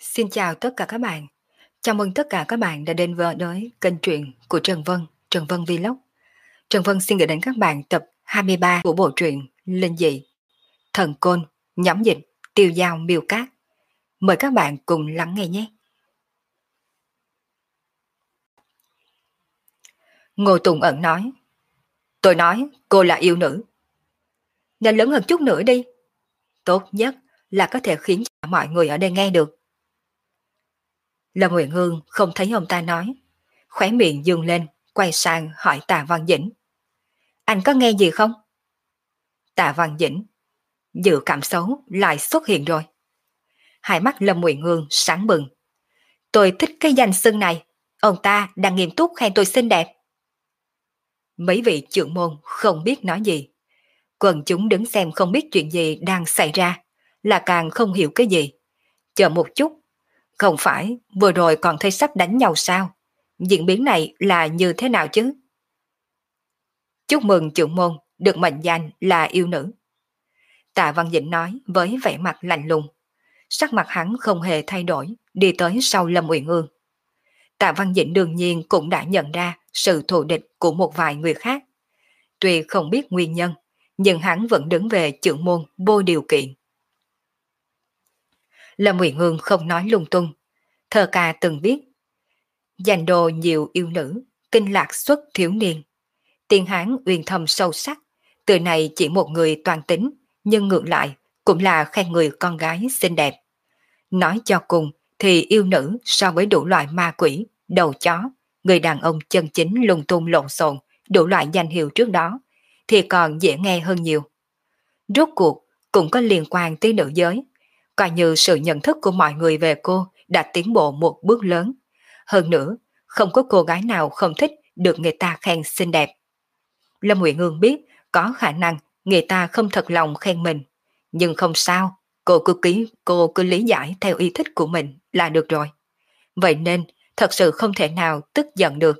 Xin chào tất cả các bạn. Chào mừng tất cả các bạn đã đến với kênh truyện của Trần Vân Vlog. Trần Vân xin gửi đến các bạn tập 23 của bộ truyện Linh Dị, Thần Côn, Nhóm Dịch, Tiêu Dao Miêu Cát. Mời các bạn cùng lắng nghe nhé. Ngô Tùng ẩn nói, tôi nói cô là yêu nữ. Nên lớn hơn chút nữa đi. Tốt nhất là có thể khiến cho mọi người ở đây nghe được. Lâm Nguyện Hương không thấy ông ta nói, khóe miệng dương lên, quay sang hỏi Tạ Văn Dĩnh. Anh có nghe gì không? Tạ Văn Dĩnh, dự cảm xấu lại xuất hiện rồi. Hai mắt Lâm Nguyện Hương sáng bừng. Tôi thích cái danh xưng này, ông ta đang nghiêm túc khen tôi xinh đẹp. Mấy vị trưởng môn không biết nói gì. Quần chúng đứng xem không biết chuyện gì đang xảy ra, là càng không hiểu cái gì. Chờ một chút, không phải vừa rồi còn thấy sắp đánh nhau sao? Diễn biến này là như thế nào chứ? Chúc mừng trưởng môn được mệnh danh là yêu nữ. Tạ Văn Dĩnh nói với vẻ mặt lạnh lùng. Sắc mặt hắn không hề thay đổi, đi tới sau Lâm Uyển Ương. Tạ Văn Dĩnh đương nhiên cũng đã nhận ra sự thù địch của một vài người khác. Tuy không biết nguyên nhân, nhưng hắn vẫn đứng về trưởng môn vô điều kiện. Lâm Uyển Ương không nói lung tung. Thơ ca từng viết, dành đồ nhiều yêu nữ, kinh lạc xuất thiếu niên. Tiên Hán uyên thâm sâu sắc, từ này chỉ một người toàn tính, nhưng ngược lại cũng là khen người con gái xinh đẹp. Nói cho cùng thì yêu nữ so với đủ loại ma quỷ, đầu chó, người đàn ông chân chính lung tung lộn xộn, đủ loại danh hiệu trước đó, thì còn dễ nghe hơn nhiều. Rốt cuộc cũng có liên quan tới nữ giới, coi như sự nhận thức của mọi người về cô đã tiến bộ một bước lớn. Hơn nữa, không có cô gái nào không thích được người ta khen xinh đẹp. Lâm Uyển Ương biết có khả năng người ta không thật lòng khen mình, nhưng không sao, cô cứ lý giải theo ý thích của mình là được rồi. Vậy nên thật sự không thể nào tức giận được.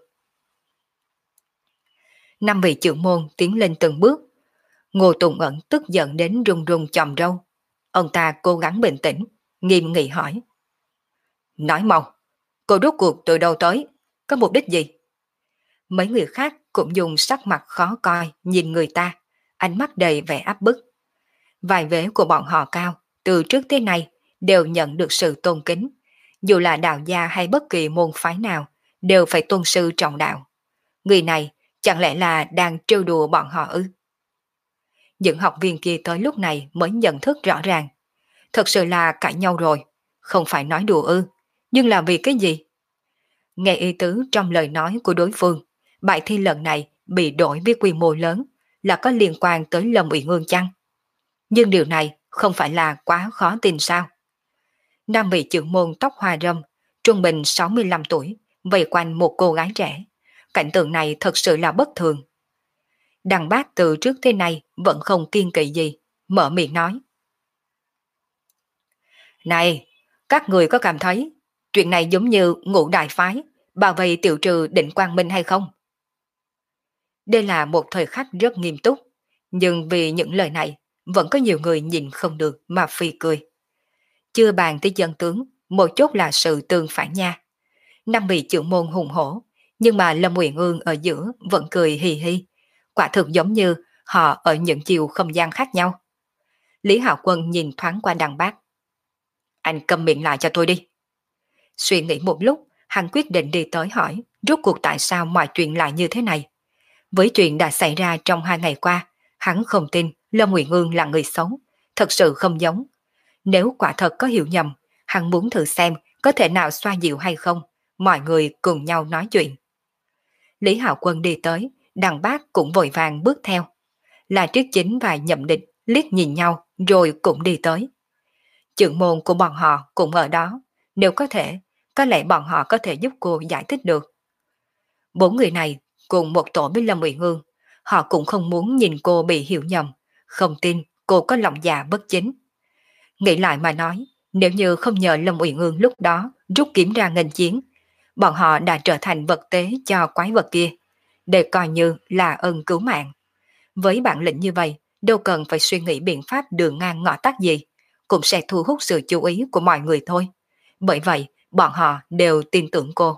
Năm vị trưởng môn tiến lên từng bước. Ngô Tùng Ẩn tức giận đến run run chòm râu. Ông ta cố gắng bình tĩnh, nghiêm nghị hỏi. Nói mau, cô rốt cuộc từ đâu tới, có mục đích gì? Mấy người khác cũng dùng sắc mặt khó coi nhìn người ta, ánh mắt đầy vẻ áp bức. Vài vế của bọn họ cao, từ trước tới nay đều nhận được sự tôn kính. Dù là đạo gia hay bất kỳ môn phái nào, đều phải tôn sư trọng đạo. Người này chẳng lẽ là đang trêu đùa bọn họ ư? Những học viên kia tới lúc này mới nhận thức rõ ràng. Thật sự là cãi nhau rồi, không phải nói đùa ư, nhưng là vì cái gì? Nghe ý tứ trong lời nói của đối phương, bài thi lần này bị đổi với quy mô lớn là có liên quan tới Lâm Uyển Ương chăng? Nhưng điều này không phải là quá khó tin sao? Năm vị trưởng môn tóc hoa râm, trung bình 65 tuổi, vây quanh một cô gái trẻ. Cảnh tượng này thật sự là bất thường. Đằng Bác từ trước tới nay vẫn không kiên kỵ gì, mở miệng nói. Này, các người có cảm thấy chuyện này giống như Ngũ Đại Phái, bao vây tiểu trừ Định Quang Minh hay không? Đây là một thời khắc rất nghiêm túc, nhưng vì những lời này, vẫn có nhiều người nhìn không được mà phì cười. Chưa bàn tới dân tướng, một chút là sự tương phản nha. Năm vị trưởng môn hùng hổ, nhưng mà Lâm Uyển Ương ở giữa vẫn cười hì hì. Quả thực giống như họ ở những chiều không gian khác nhau. Lý Hạo Quân nhìn thoáng qua Đằng Bác. Anh câm miệng lại cho tôi đi. Suy nghĩ một lúc, hắn quyết định đi tới hỏi rốt cuộc tại sao mọi chuyện lại như thế này. Với chuyện đã xảy ra trong 2 ngày qua, hắn không tin Lâm Uyển Ương là người xấu, thật sự không giống. Nếu quả thật có hiểu nhầm, hắn muốn thử xem có thể nào xoa dịu hay không, mọi người cùng nhau nói chuyện. Lý Hạo Quân đi tới, Đằng Bác cũng vội vàng bước theo. Là Triết Chính và Nhậm Địch liếc nhìn nhau rồi cũng đi tới. Trưởng môn của bọn họ cũng ở đó, nếu có thể, có lẽ bọn họ có thể giúp cô giải thích được. 4 người này cùng một tổ với Lâm Uyển Ương, họ cũng không muốn nhìn cô bị hiểu nhầm, không tin cô có lòng dạ bất chính. Nghĩ lại mà nói, nếu như không nhờ Lâm Uyển Ương lúc đó rút kiếm ra nghênh chiến, bọn họ đã trở thành vật tế cho quái vật kia, để coi như là ơn cứu mạng. Với bản lĩnh như vậy, đâu cần phải suy nghĩ biện pháp đường ngang ngõ tắt gì, cũng sẽ thu hút sự chú ý của mọi người thôi. bởi vậy bọn họ đều tin tưởng cô.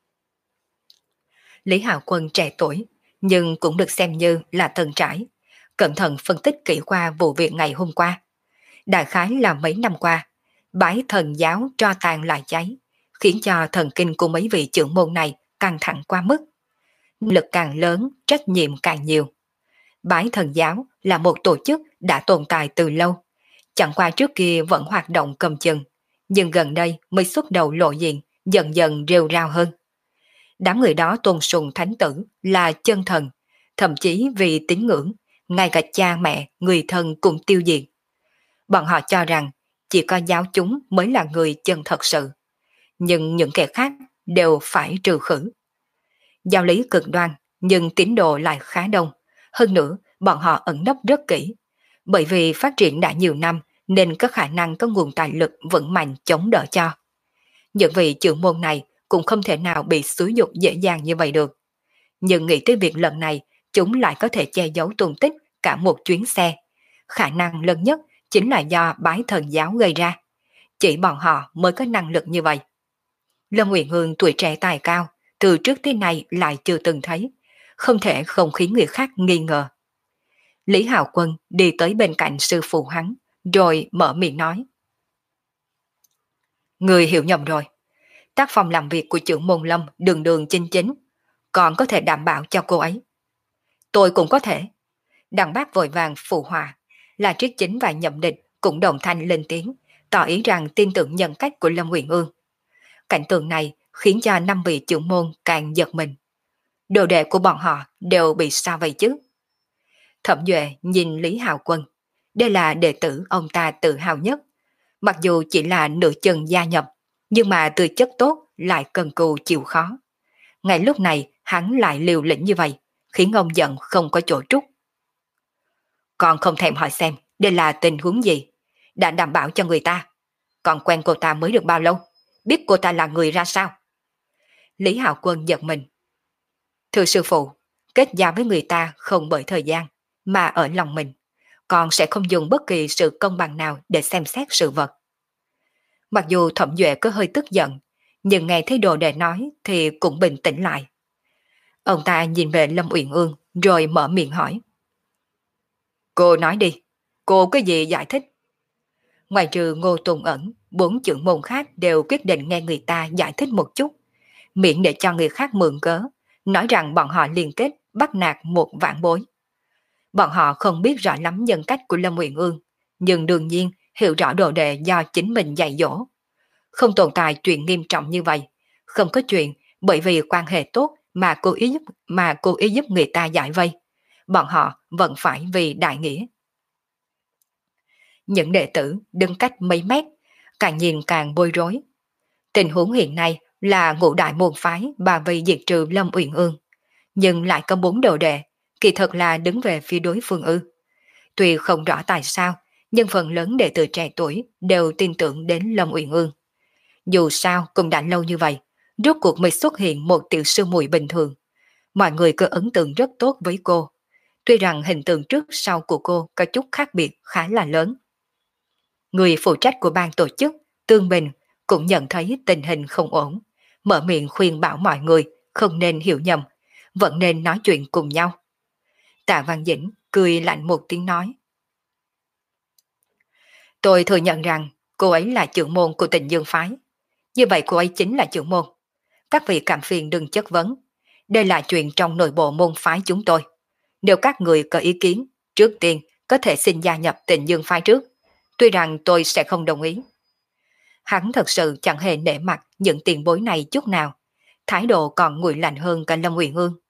Lý Hạo Quân trẻ tuổi, nhưng cũng được xem như là thần trải, cẩn thận phân tích kỹ qua vụ việc ngày hôm qua. Đại khái là mấy năm qua, bái thần giáo tro tàn lại cháy, khiến cho thần kinh của mấy vị trưởng môn này căng thẳng quá mức. Lực càng lớn, trách nhiệm càng nhiều. Bái thần giáo là một tổ chức đã tồn tại từ lâu, chẳng qua trước kia vẫn hoạt động cầm chừng, nhưng gần đây mới xuất đầu lộ diện, dần dần rêu rao hơn. Đám người đó tôn sùng thánh tử là chân thần, thậm chí vì tín ngưỡng, ngay cả cha mẹ, người thân cũng tiêu diệt. Bọn họ cho rằng chỉ có giáo chúng mới là người chân thật sự, nhưng những kẻ khác đều phải trừ khử. Giáo lý cực đoan, nhưng tín đồ lại khá đông. Hơn nữa, bọn họ ẩn nấp rất kỹ. Bởi vì phát triển đã nhiều năm nên có khả năng có nguồn tài lực vững mạnh chống đỡ cho. Những vị trưởng môn này cũng không thể nào bị xúi dục dễ dàng như vậy được. Nhưng nghĩ tới việc lần này, chúng lại có thể che giấu tung tích cả một chuyến xe. Khả năng lớn nhất chính là do bái thần giáo gây ra. Chỉ bọn họ mới có năng lực như vậy. Lâm Nguyện Hương tuổi trẻ tài cao, từ trước tới nay lại chưa từng thấy, không thể không khiến người khác nghi ngờ. Lý Hạo Quân đi tới bên cạnh sư phụ hắn, rồi mở miệng nói. Người hiểu nhầm rồi. Tác phong làm việc của trưởng môn Lâm đường đường chính chính, còn có thể đảm bảo cho cô ấy. Tôi cũng có thể. Đặng bác vội vàng phụ hòa, là Triết Chính và Nhậm Địch cũng đồng thanh lên tiếng, tỏ ý rằng tin tưởng nhân cách của Lâm Uyển Ương. Cảnh tượng này khiến cho 5 vị trưởng môn càng giật mình. Đồ đệ của bọn họ đều bị sao vậy chứ? Thẩm Duệ nhìn Lý Hạo Quân, đây là đệ tử ông ta tự hào nhất. Mặc dù chỉ là nửa chân gia nhập, nhưng mà tư chất tốt lại cần cù chịu khó. Ngay lúc này hắn lại liều lĩnh như vậy, khiến ông giận không có chỗ trút. Còn không thèm hỏi xem đây là tình huống gì, đã đảm bảo cho người ta. Còn quen cô ta mới được bao lâu, biết cô ta là người ra sao? Lý Hạo Quân giật mình. Thưa sư phụ, kết giao với người ta không bởi thời gian, mà ở lòng mình, còn sẽ không dùng bất kỳ sự công bằng nào để xem xét sự vật. Mặc dù Thẩm Duệ có hơi tức giận, nhưng nghe thấy đồ đệ nói thì cũng bình tĩnh lại. Ông ta nhìn về Lâm Uyển Ương rồi mở miệng hỏi. Cô nói đi, cô có gì giải thích? Ngoài trừ Ngô Tùng Ẩn, 4 trưởng môn khác đều quyết định nghe người ta giải thích một chút, miễn để cho người khác mượn cớ, nói rằng bọn họ liên kết bắt nạt một vạn bối. Bọn họ không biết rõ lắm nhân cách của Lâm Uyển Ương, nhưng đương nhiên hiểu rõ đồ đệ do chính mình dạy dỗ. Không tồn tại chuyện nghiêm trọng như vậy, không có chuyện bởi vì quan hệ tốt mà cố ý giúp người ta giải vây. Bọn họ vẫn phải vì đại nghĩa. Những đệ tử đứng cách mấy mét, càng nhìn càng bối rối. Tình huống hiện nay là ngũ đại môn phái bà vây diệt trừ Lâm Uyển Ương, nhưng lại có 4 đồ đệ, kỳ thật là đứng về phía đối phương ư. Tuy không rõ tại sao, nhưng phần lớn đệ tử trẻ tuổi đều tin tưởng đến Lâm Uyển Ương. Dù sao cũng đã lâu như vậy, rốt cuộc mới xuất hiện một tiểu sư muội bình thường. Mọi người có ấn tượng rất tốt với cô. Tuy rằng hình tượng trước sau của cô có chút khác biệt khá là lớn. Người phụ trách của ban tổ chức, Tương Bình, cũng nhận thấy tình hình không ổn. Mở miệng khuyên bảo mọi người không nên hiểu nhầm, vẫn nên nói chuyện cùng nhau. Tạ Văn Dĩnh cười lạnh một tiếng nói. Tôi thừa nhận rằng cô ấy là trưởng môn của Tình Dương Phái. Như vậy cô ấy chính là trưởng môn. Các vị cảm phiền đừng chất vấn. Đây là chuyện trong nội bộ môn phái chúng tôi. Nếu các người có ý kiến, trước tiên có thể xin gia nhập Tình Dương Phái trước. Tuy rằng tôi sẽ không đồng ý. Hắn thật sự chẳng hề nể mặt những tiền bối này chút nào. Thái độ còn nguội lạnh hơn cả Lâm Uyển Ương.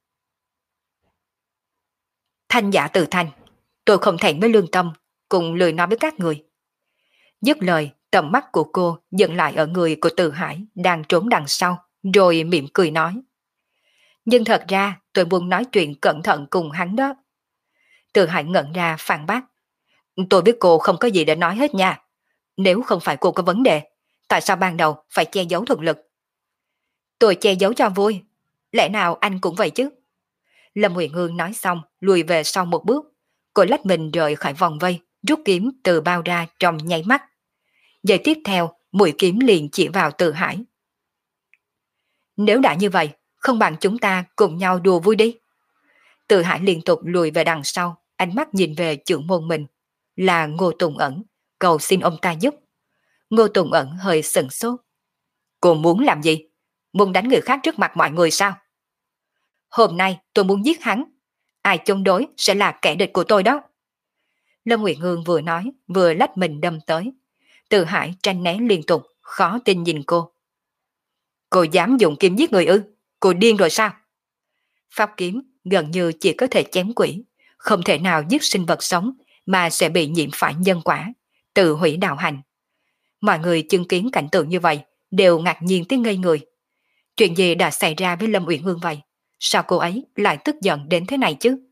Thanh giả từ thanh, tôi không thẹn với lương tâm, cùng lười nói với các người. Dứt lời, tầm mắt của cô dừng lại ở người của Từ Hải đang trốn đằng sau, rồi mỉm cười nói. Nhưng thật ra tôi muốn nói chuyện cẩn thận cùng hắn đó. Từ Hải ngẩn ra phản bác. Tôi biết cô không có gì để nói hết nha. Nếu không phải cô có vấn đề, tại sao ban đầu phải che giấu thực lực? Tôi che giấu cho vui. Lẽ nào anh cũng vậy chứ? Lâm Huyền Hương nói xong, lùi về sau một bước. Cô lách mình rời khỏi vòng vây, rút kiếm từ bao ra trong nháy mắt. Giây tiếp theo, mũi kiếm liền chỉ vào Từ Hải. Nếu đã như vậy, không bằng chúng ta cùng nhau đùa vui đi. Từ Hải liên tục lùi về đằng sau, ánh mắt nhìn về trưởng môn mình, là Ngô Tùng Ẩn, cầu xin ông ta giúp. Ngô Tùng Ẩn hơi sừng sốt. Cô muốn làm gì? Muốn đánh người khác trước mặt mọi người sao? Hôm nay tôi muốn giết hắn. Ai chống đối sẽ là kẻ địch của tôi đó. Lâm Nguyệt Hương vừa nói, vừa lách mình đâm tới. Từ Hải tranh né liên tục, khó tin nhìn cô. Cô dám dùng kiếm giết người ư? Cô điên rồi sao? Pháp kiếm gần như chỉ có thể chém quỷ, không thể nào giết sinh vật sống mà sẽ bị nhiễm phải nhân quả, tự hủy đạo hành. Mọi người chứng kiến cảnh tượng như vậy đều ngạc nhiên tới ngây người. Chuyện gì đã xảy ra với Lâm Uyển Hương vậy? Sao cô ấy lại tức giận đến thế này chứ?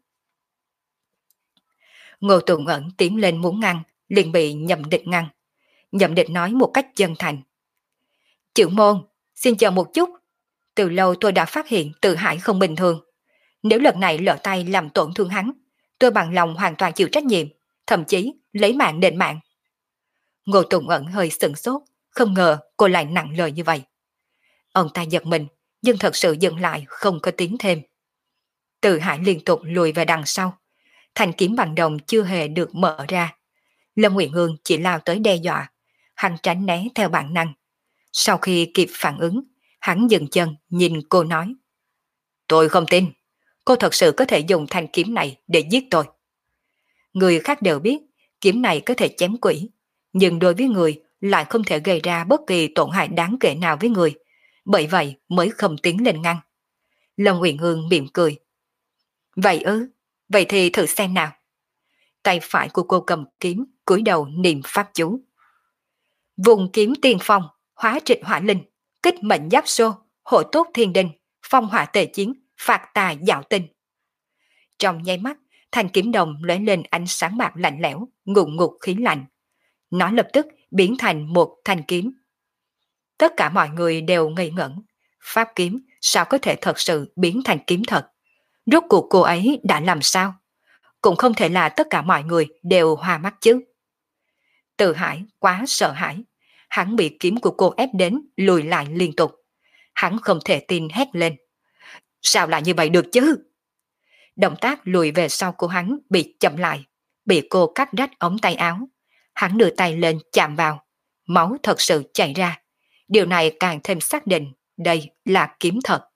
Ngô Tùng Ẩn tiến lên muốn ngăn, liền bị Nhậm Địch ngăn. Nhậm Địch nói một cách chân thành. Trưởng môn, xin chờ một chút. Từ lâu tôi đã phát hiện Từ Hải không bình thường. Nếu lần này lỡ tay làm tổn thương hắn, tôi bằng lòng hoàn toàn chịu trách nhiệm, thậm chí lấy mạng đền mạng. Ngô Tùng Ẩn hơi sửng sốt, không ngờ cô lại nặng lời như vậy. Ông ta giật mình, nhưng thật sự dừng lại không có tiếng thêm. Từ Hải liên tục lùi về đằng sau. Thanh kiếm bằng đồng chưa hề được mở ra. Lâm Nguyện Hương chỉ lao tới đe dọa. Hắn tránh né theo bản năng. Sau khi kịp phản ứng, hắn dừng chân nhìn cô nói. Tôi không tin. Cô thật sự có thể dùng thanh kiếm này để giết tôi. Người khác đều biết kiếm này có thể chém quỷ. Nhưng đối với người lại không thể gây ra bất kỳ tổn hại đáng kể nào với người. Bởi vậy mới không tiến lên ngăn. Lâm Uyển Hương mỉm cười. Vậy ư, vậy thì thử xem nào. Tay phải của cô cầm kiếm, cúi đầu niệm pháp chú. Vùng kiếm tiên phong, hóa trịch hỏa linh, kích mệnh giáp xô, hộ tốt thiên đình, phong hỏa tề chiến, phạt tà dạo tinh. Trong nháy mắt, thanh kiếm đồng lóe lên ánh sáng bạc lạnh lẽo, ngụt ngụt khí lạnh. Nó lập tức biến thành một thanh kiếm. Tất cả mọi người đều ngây ngẩn. Pháp kiếm sao có thể thật sự biến thành kiếm thật? Rốt cuộc cô ấy đã làm sao? Cũng không thể là tất cả mọi người đều hoa mắt chứ. Từ Hải quá sợ hãi. Hắn bị kiếm của cô ép đến lùi lại liên tục. Hắn không thể tin hét lên. Sao lại như vậy được chứ? Động tác lùi về sau của hắn bị chậm lại. Bị cô cắt rách ống tay áo. Hắn đưa tay lên chạm vào. Máu thật sự chảy ra. Điều này càng thêm xác định đây là kiếm thật.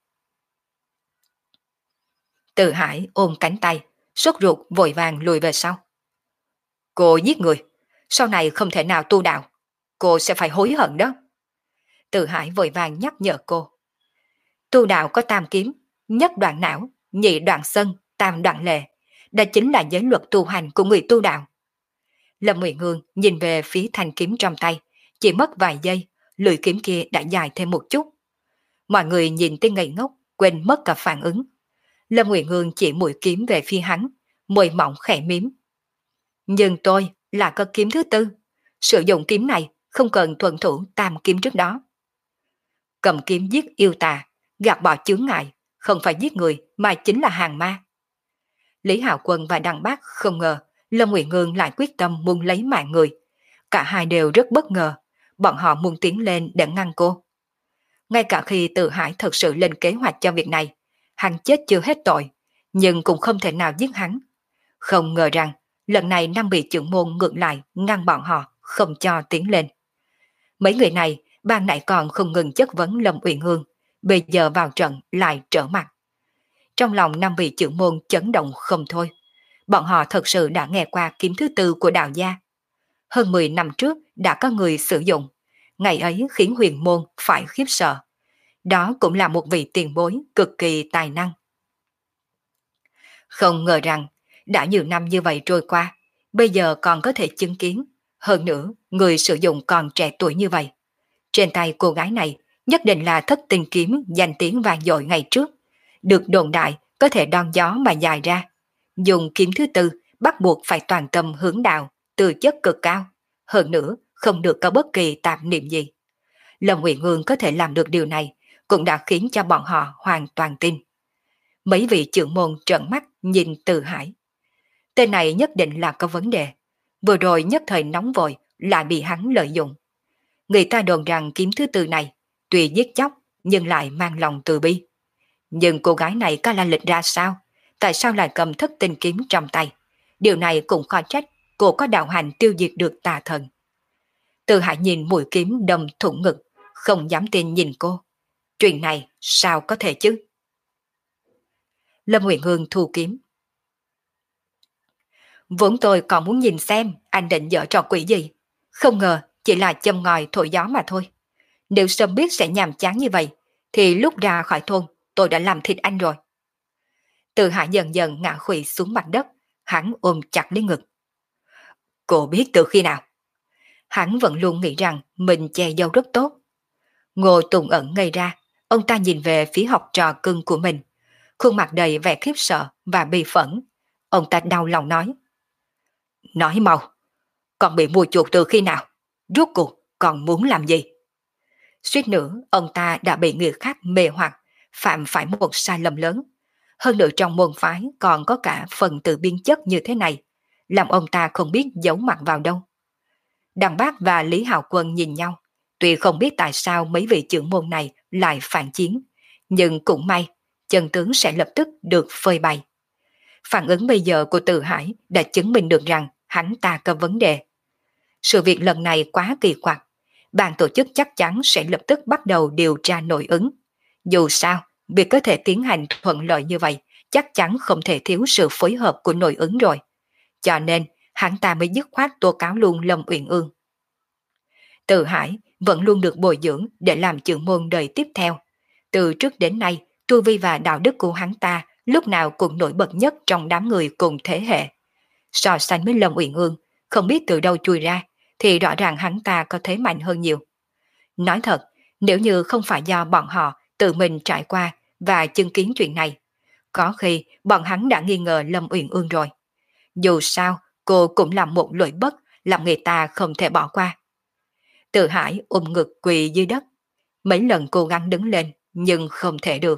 Từ Hải ôm cánh tay, sốt ruột vội vàng lùi về sau. Cô giết người, sau này không thể nào tu đạo, cô sẽ phải hối hận đó. Từ Hải vội vàng nhắc nhở cô. Tu đạo có tam kiếm, nhất đoạn não, nhị đoạn sân, tam đoạn lệ. Đó chính là giới luật tu hành của người tu đạo. Lâm Nguyệt Hương nhìn về phía thanh kiếm trong tay, chỉ mất vài giây, lưỡi kiếm kia đã dài thêm một chút. Mọi người nhìn tới ngây ngốc, quên mất cả phản ứng. Lâm Nguyệt Hương chỉ mũi kiếm về phía hắn, môi mỏng khẽ miếm. Nhưng tôi là có kiếm thứ tư, sử dụng kiếm này không cần thuần thủ tam kiếm trước đó. Cầm kiếm giết yêu tà, gạt bỏ chướng ngại, không phải giết người mà chính là hàng ma. Lý Hạo Quân và Đăng Bác không ngờ Lâm Nguyệt Hương lại quyết tâm muốn lấy mạng người. Cả hai đều rất bất ngờ, bọn họ muốn tiến lên để ngăn cô. Ngay cả khi Từ Hải thật sự lên kế hoạch cho việc này, hắn chết chưa hết tội, nhưng cũng không thể nào giết hắn. Không ngờ rằng, lần này năm vị trưởng môn ngược lại ngăn bọn họ, không cho tiến lên. Mấy người này, ban nãy còn không ngừng chất vấn Lâm Uyển Hương, bây giờ vào trận lại trở mặt. Trong lòng năm vị trưởng môn chấn động không thôi. Bọn họ thật sự đã nghe qua kiếm thứ tư của đạo gia. Hơn 10 năm trước đã có người sử dụng, ngày ấy khiến huyền môn phải khiếp sợ. Đó cũng là một vị tiền bối cực kỳ tài năng. Không ngờ rằng, đã nhiều năm như vậy trôi qua, bây giờ còn có thể chứng kiến. Hơn nữa, người sử dụng còn trẻ tuổi như vậy. Trên tay cô gái này nhất định là thất tinh kiếm danh tiếng vang dội ngày trước. Được đồn đại có thể đón gió mà dài ra. Dùng kiếm thứ tư bắt buộc phải toàn tâm hướng đạo, tư chất cực cao. Hơn nữa, không được có bất kỳ tạp niệm gì. Lâm Nguyệt Hương có thể làm được điều này cũng đã khiến cho bọn họ hoàn toàn tin. Mấy vị trưởng môn trợn mắt nhìn Từ Hải. Tên này nhất định là có vấn đề. Vừa rồi nhất thời nóng vội lại bị hắn lợi dụng. Người ta đồn rằng kiếm thứ tư này, tuy giết chóc, nhưng lại mang lòng từ bi. Nhưng cô gái này có la lịch ra sao? Tại sao lại cầm thất tinh kiếm trong tay? Điều này cũng khó trách cô có đạo hành tiêu diệt được tà thần. Từ Hải nhìn mũi kiếm đâm thủng ngực, không dám tin nhìn cô. Chuyện này sao có thể chứ? Lâm Uyển Hương thu kiếm. Vốn tôi còn muốn nhìn xem anh định dở trò quỷ gì. Không ngờ chỉ là châm ngòi thổi gió mà thôi. Nếu sớm biết sẽ nhàm chán như vậy, thì lúc ra khỏi thôn tôi đã làm thịt anh rồi. Từ Hải dần dần ngã khuỵu xuống mặt đất, hắn ôm chặt lấy ngực. Cô biết từ khi nào? Hắn vẫn luôn nghĩ rằng mình che giấu rất tốt. Ngô Tùng Ẩn ngây ra, ông ta nhìn về phía học trò cưng của mình, khuôn mặt đầy vẻ khiếp sợ và bi phẫn. Ông ta đau lòng nói. Nói mau, con bị mua chuộc từ khi nào? Rốt cuộc còn muốn làm gì? Suýt nữa ông ta đã bị người khác mê hoặc, phạm phải một sai lầm lớn. Hơn nữa trong môn phái còn có cả phần tử biên chất như thế này, làm ông ta không biết giấu mặt vào đâu. Đằng Bác và Lý Hạo Quân nhìn nhau, tuy không biết tại sao mấy vị trưởng môn này lại phản chiến, nhưng cũng may, chân tướng sẽ lập tức được phơi bày. Phản ứng bây giờ của Từ Hải đã chứng minh được rằng hắn ta có vấn đề. Sự việc lần này quá kỳ quặc, ban tổ chức chắc chắn sẽ lập tức bắt đầu điều tra nội ứng. Dù sao, việc có thể tiến hành thuận lợi như vậy chắc chắn không thể thiếu sự phối hợp của nội ứng rồi. Cho nên, hắn ta mới dứt khoát tố cáo luôn Lâm Uyển Ương. Từ Hải vẫn luôn được bồi dưỡng để làm trưởng môn đời tiếp theo. Từ trước đến nay, tu vi và đạo đức của hắn ta lúc nào cũng nổi bật nhất trong đám người cùng thế hệ. So sánh với Lâm Uyển Ương, không biết từ đâu chui ra, thì rõ ràng hắn ta có thế mạnh hơn nhiều. Nói thật, nếu như không phải do bọn họ tự mình trải qua và chứng kiến chuyện này, có khi bọn hắn đã nghi ngờ Lâm Uyển Ương rồi. Dù sao, cô cũng làm một lỗi bất làm người ta không thể bỏ qua. Từ Hải ôm ngực quỳ dưới đất, mấy lần cố gắng đứng lên nhưng không thể được.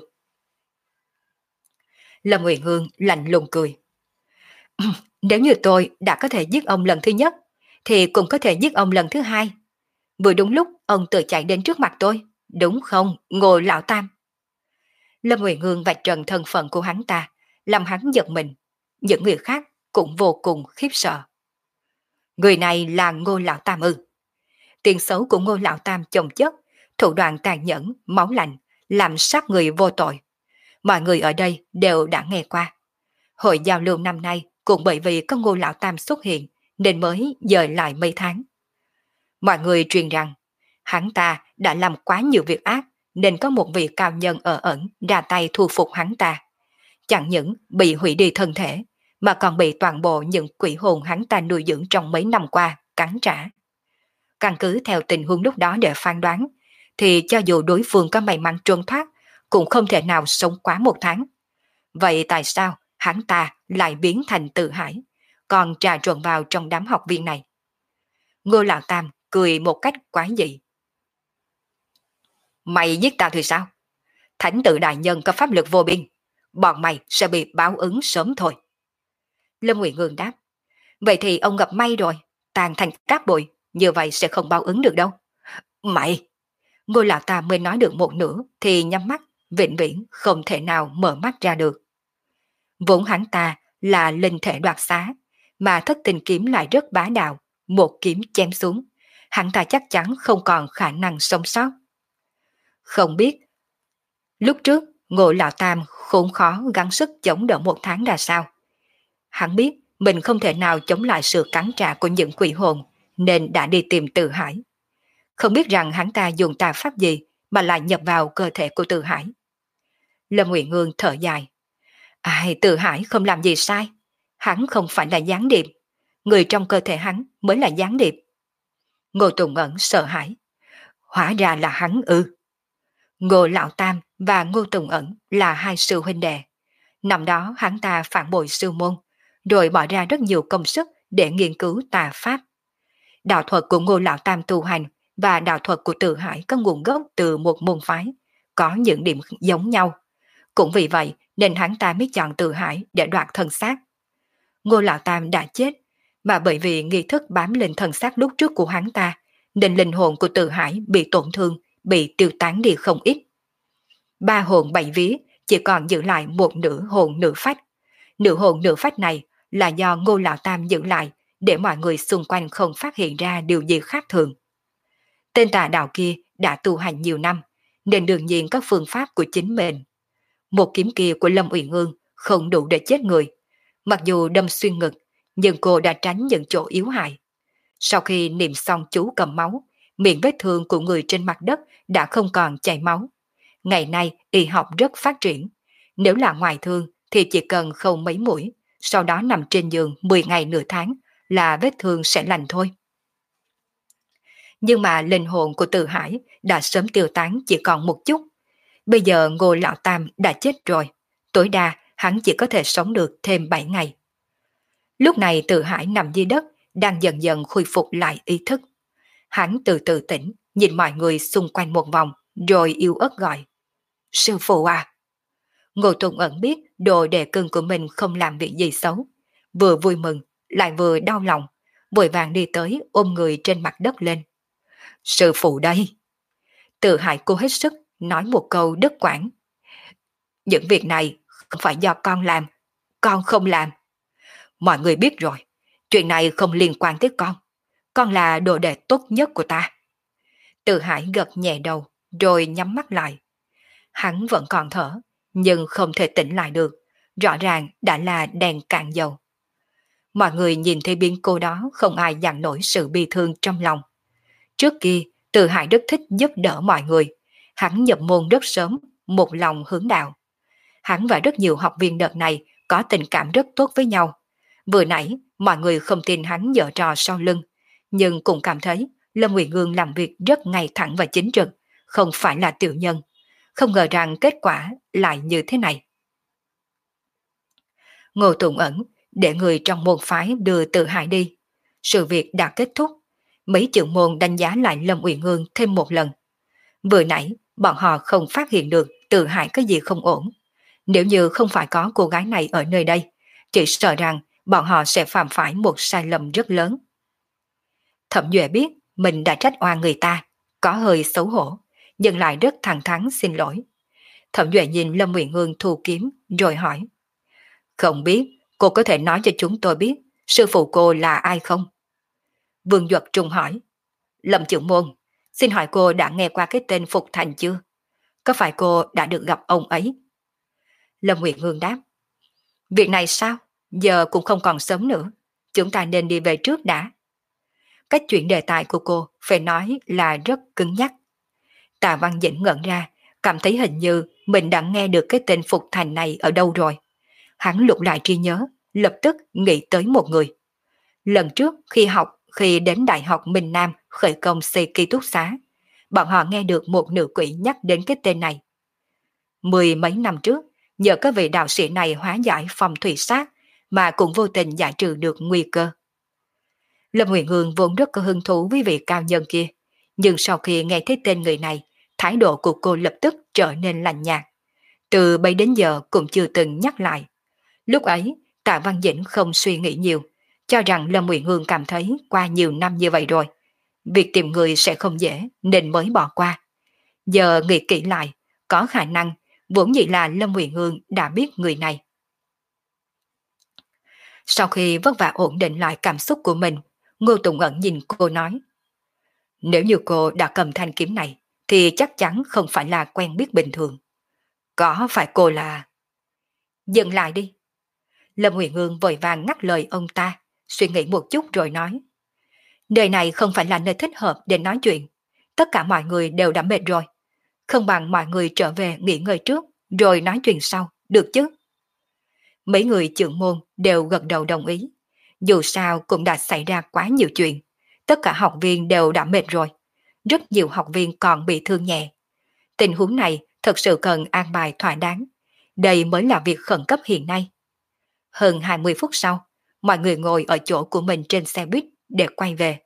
Lâm Uyển Ương lạnh lùng cười. Nếu như tôi đã có thể giết ông lần thứ nhất, thì cũng có thể giết ông lần thứ hai. Vừa đúng lúc ông tự chạy đến trước mặt tôi, đúng không, Ngô Lão Tam? Lâm Uyển Hương vạch trần thân phận của hắn ta, làm hắn giật mình. Những người khác cũng vô cùng khiếp sợ. Người này là Ngô Lão Tam ư? Tiền xấu của Ngô Lão Tam chồng chất, thủ đoạn tàn nhẫn, máu lạnh, làm sát người vô tội. Mọi người ở đây đều đã nghe qua. Hội giao lưu năm nay cũng bởi vì có Ngô Lão Tam xuất hiện nên mới dời lại mấy tháng. Mọi người truyền rằng hắn ta đã làm quá nhiều việc ác nên có một vị cao nhân ở ẩn ra tay thu phục hắn ta. Chẳng những bị hủy đi thân thể mà còn bị toàn bộ những quỷ hồn hắn ta nuôi dưỡng trong mấy năm qua cắn trả. Căn cứ theo tình huống lúc đó để phán đoán, thì cho dù đối phương có may mắn trốn thoát cũng không thể nào sống quá một tháng. Vậy tại sao hắn ta lại biến thành Từ Hải, còn trà trộn vào trong đám học viên này? Ngô Lão Tam cười một cách quái dị. Mày giết tao thì sao? Thánh tự đại nhân có pháp lực vô biên, bọn mày sẽ bị báo ứng sớm thôi. Lâm Uyển Ương đáp. Vậy thì ông gặp may rồi, tàn thành cát bụi, như vậy sẽ không báo ứng được đâu. Mày! Ngô Lão Tam mới nói được một nửa thì nhắm mắt, vĩnh viễn không thể nào mở mắt ra được. Vốn hắn ta là linh thể đoạt xá, mà thất tình kiếm lại rất bá đạo, một kiếm chém xuống, hắn ta chắc chắn không còn khả năng sống sót. Không biết, lúc trước Ngô Lão Tam khốn khó gắng sức chống đỡ một tháng ra sao. Hắn biết mình không thể nào chống lại sự cắn trả của những quỷ hồn, nên đã đi tìm Từ Hải. Không biết rằng hắn ta dùng tà pháp gì mà lại nhập vào cơ thể của Từ Hải. Lâm Uyển Ương thở dài. Ai, Từ Hải không làm gì sai. Hắn không phải là gián điệp. Người trong cơ thể hắn mới là gián điệp. Ngô Tùng Ẩn sợ hãi. Hóa ra là hắn ư. Ngô Lão Tam và Ngô Tùng Ẩn là hai sư huynh đệ. Năm đó hắn ta phản bội sư môn, rồi bỏ ra rất nhiều công sức để nghiên cứu tà pháp. Đạo thuật của Ngô Lão Tam tu hành và đạo thuật của Từ Hải có nguồn gốc từ một môn phái, có những điểm giống nhau. Cũng vì vậy nên hắn ta mới chọn Từ Hải để đoạt thân xác. Ngô Lão Tam đã chết, mà bởi vì nghi thức bám lên thân xác lúc trước của hắn ta, nên linh hồn của Từ Hải bị tổn thương, bị tiêu tán đi không ít. Ba hồn bảy vía chỉ còn giữ lại một nửa hồn nửa phách. Nửa hồn nửa phách này là do Ngô Lão Tam giữ lại để mọi người xung quanh không phát hiện ra điều gì khác thường. Tên tà đạo kia đã tu hành nhiều năm, nên đương nhiên có phương pháp của chính mình. Một kiếm kia của Lâm Uyển Ương không đủ để chết người. Mặc dù đâm xuyên ngực, nhưng cô đã tránh những chỗ yếu hại. Sau khi niệm xong chú cầm máu, miệng vết thương của người trên mặt đất đã không còn chảy máu. Ngày nay y học rất phát triển. Nếu là ngoại thương thì chỉ cần khâu mấy mũi, sau đó nằm trên giường 10 ngày nửa tháng là vết thương sẽ lành thôi. Nhưng mà linh hồn của Từ Hải đã sớm tiêu tán chỉ còn một chút. Bây giờ Ngô Lão Tam đã chết rồi, tối đa hắn chỉ có thể sống được thêm 7 ngày. Lúc này Từ Hải nằm dưới đất, đang dần dần khôi phục lại ý thức. Hắn từ từ tỉnh, nhìn mọi người xung quanh một vòng, rồi yếu ớt gọi. Sư phụ à! Ngô Tùng Ẩn biết đồ đệ cưng của mình không làm việc gì xấu. Vừa vui mừng, lại vừa đau lòng, vội vàng đi tới ôm người trên mặt đất lên. Sư phụ đây! Từ Hải cố hết sức, nói một câu đứt quãng. Những việc này không phải do con làm, con không làm. Mọi người biết rồi, chuyện này không liên quan tới con là đồ đệ tốt nhất của ta. Từ Hải gật nhẹ đầu, rồi nhắm mắt lại. Hắn vẫn còn thở, nhưng không thể tỉnh lại được, rõ ràng đã là đèn cạn dầu. Mọi người nhìn thấy biến cô đó không ai dằn nổi sự bi thương trong lòng. Trước kia, Từ Hải rất thích giúp đỡ mọi người. Hắn nhập môn rất sớm, một lòng hướng đạo. Hắn và rất nhiều học viên đợt này có tình cảm rất tốt với nhau. Vừa nãy, mọi người không tin hắn giở trò sau lưng, nhưng cũng cảm thấy Lâm Uyển Ương làm việc rất ngay thẳng và chính trực, không phải là tiểu nhân. Không ngờ rằng kết quả lại như thế này. Ngô Tùng Ẩn để người trong môn phái đưa Từ Hải đi. Sự việc đã kết thúc. Mấy trưởng môn đánh giá lại Lâm Uyển Ương thêm một lần. Vừa nãy, bọn họ không phát hiện được Từ Hải có gì không ổn. Nếu như không phải có cô gái này ở nơi đây, chỉ sợ rằng bọn họ sẽ phạm phải một sai lầm rất lớn. Thẩm Duệ biết mình đã trách oan người ta, có hơi xấu hổ, nhưng lại rất thẳng thắn xin lỗi. Thẩm Duệ nhìn Lâm Uyển Ương thu kiếm, rồi hỏi. Không biết, cô có thể nói cho chúng tôi biết sư phụ cô là ai không? Vương Duật Trung hỏi. Lâm trưởng môn, xin hỏi cô đã nghe qua cái tên Phục Thành chưa? Có phải cô đã được gặp ông ấy? Lâm Uyển Ương đáp. Việc này sao? Giờ cũng không còn sớm nữa. Chúng ta nên đi về trước đã. Cách chuyện đề tài của cô phải nói là rất cứng nhắc. Tạ Văn Dĩnh ngẩn ra, cảm thấy hình như mình đã nghe được cái tên Phục Thành này ở đâu rồi. Hắn lục lại trí nhớ, lập tức nghĩ tới một người. Lần trước khi đến Đại học Minh Nam khởi công xây ký túc xá, bọn họ nghe được một nữ quỷ nhắc đến cái tên này. 10 mấy năm trước, nhờ có vị đạo sĩ này hóa giải phong thủy sát mà cũng vô tình giải trừ được nguy cơ. Lâm Uyển Ương vốn rất có hứng thú với vị cao nhân kia, nhưng sau khi nghe thấy tên người này, thái độ của cô lập tức trở nên lạnh nhạt. Từ bấy đến giờ cũng chưa từng nhắc lại. Lúc ấy, Tạ Văn Dĩnh không suy nghĩ nhiều, cho rằng Lâm Uyển Ương cảm thấy qua nhiều năm như vậy rồi, việc tìm người sẽ không dễ nên mới bỏ qua. Giờ nghĩ kỹ lại, có khả năng vốn dĩ là Lâm Uyển Ương đã biết người này. Sau khi vất vả ổn định lại cảm xúc của mình, Ngô Tùng Ẩn nhìn cô nói. Nếu như cô đã cầm thanh kiếm này, thì chắc chắn không phải là quen biết bình thường. Có phải cô là... Dừng lại đi. Lâm Uyển Ương vội vàng ngắt lời ông ta, suy nghĩ một chút rồi nói. Nơi này không phải là nơi thích hợp để nói chuyện. Tất cả mọi người đều đã mệt rồi. Không bằng mọi người trở về nghỉ ngơi trước, rồi nói chuyện sau, được chứ? Mấy người trưởng môn đều gật đầu đồng ý. Dù sao cũng đã xảy ra quá nhiều chuyện. Tất cả học viên đều đã mệt rồi. Rất nhiều học viên còn bị thương nhẹ. Tình huống này thật sự cần an bài thỏa đáng. Đây mới là việc khẩn cấp hiện nay. Hơn 20 phút sau, mọi người ngồi ở chỗ của mình trên xe buýt để quay về.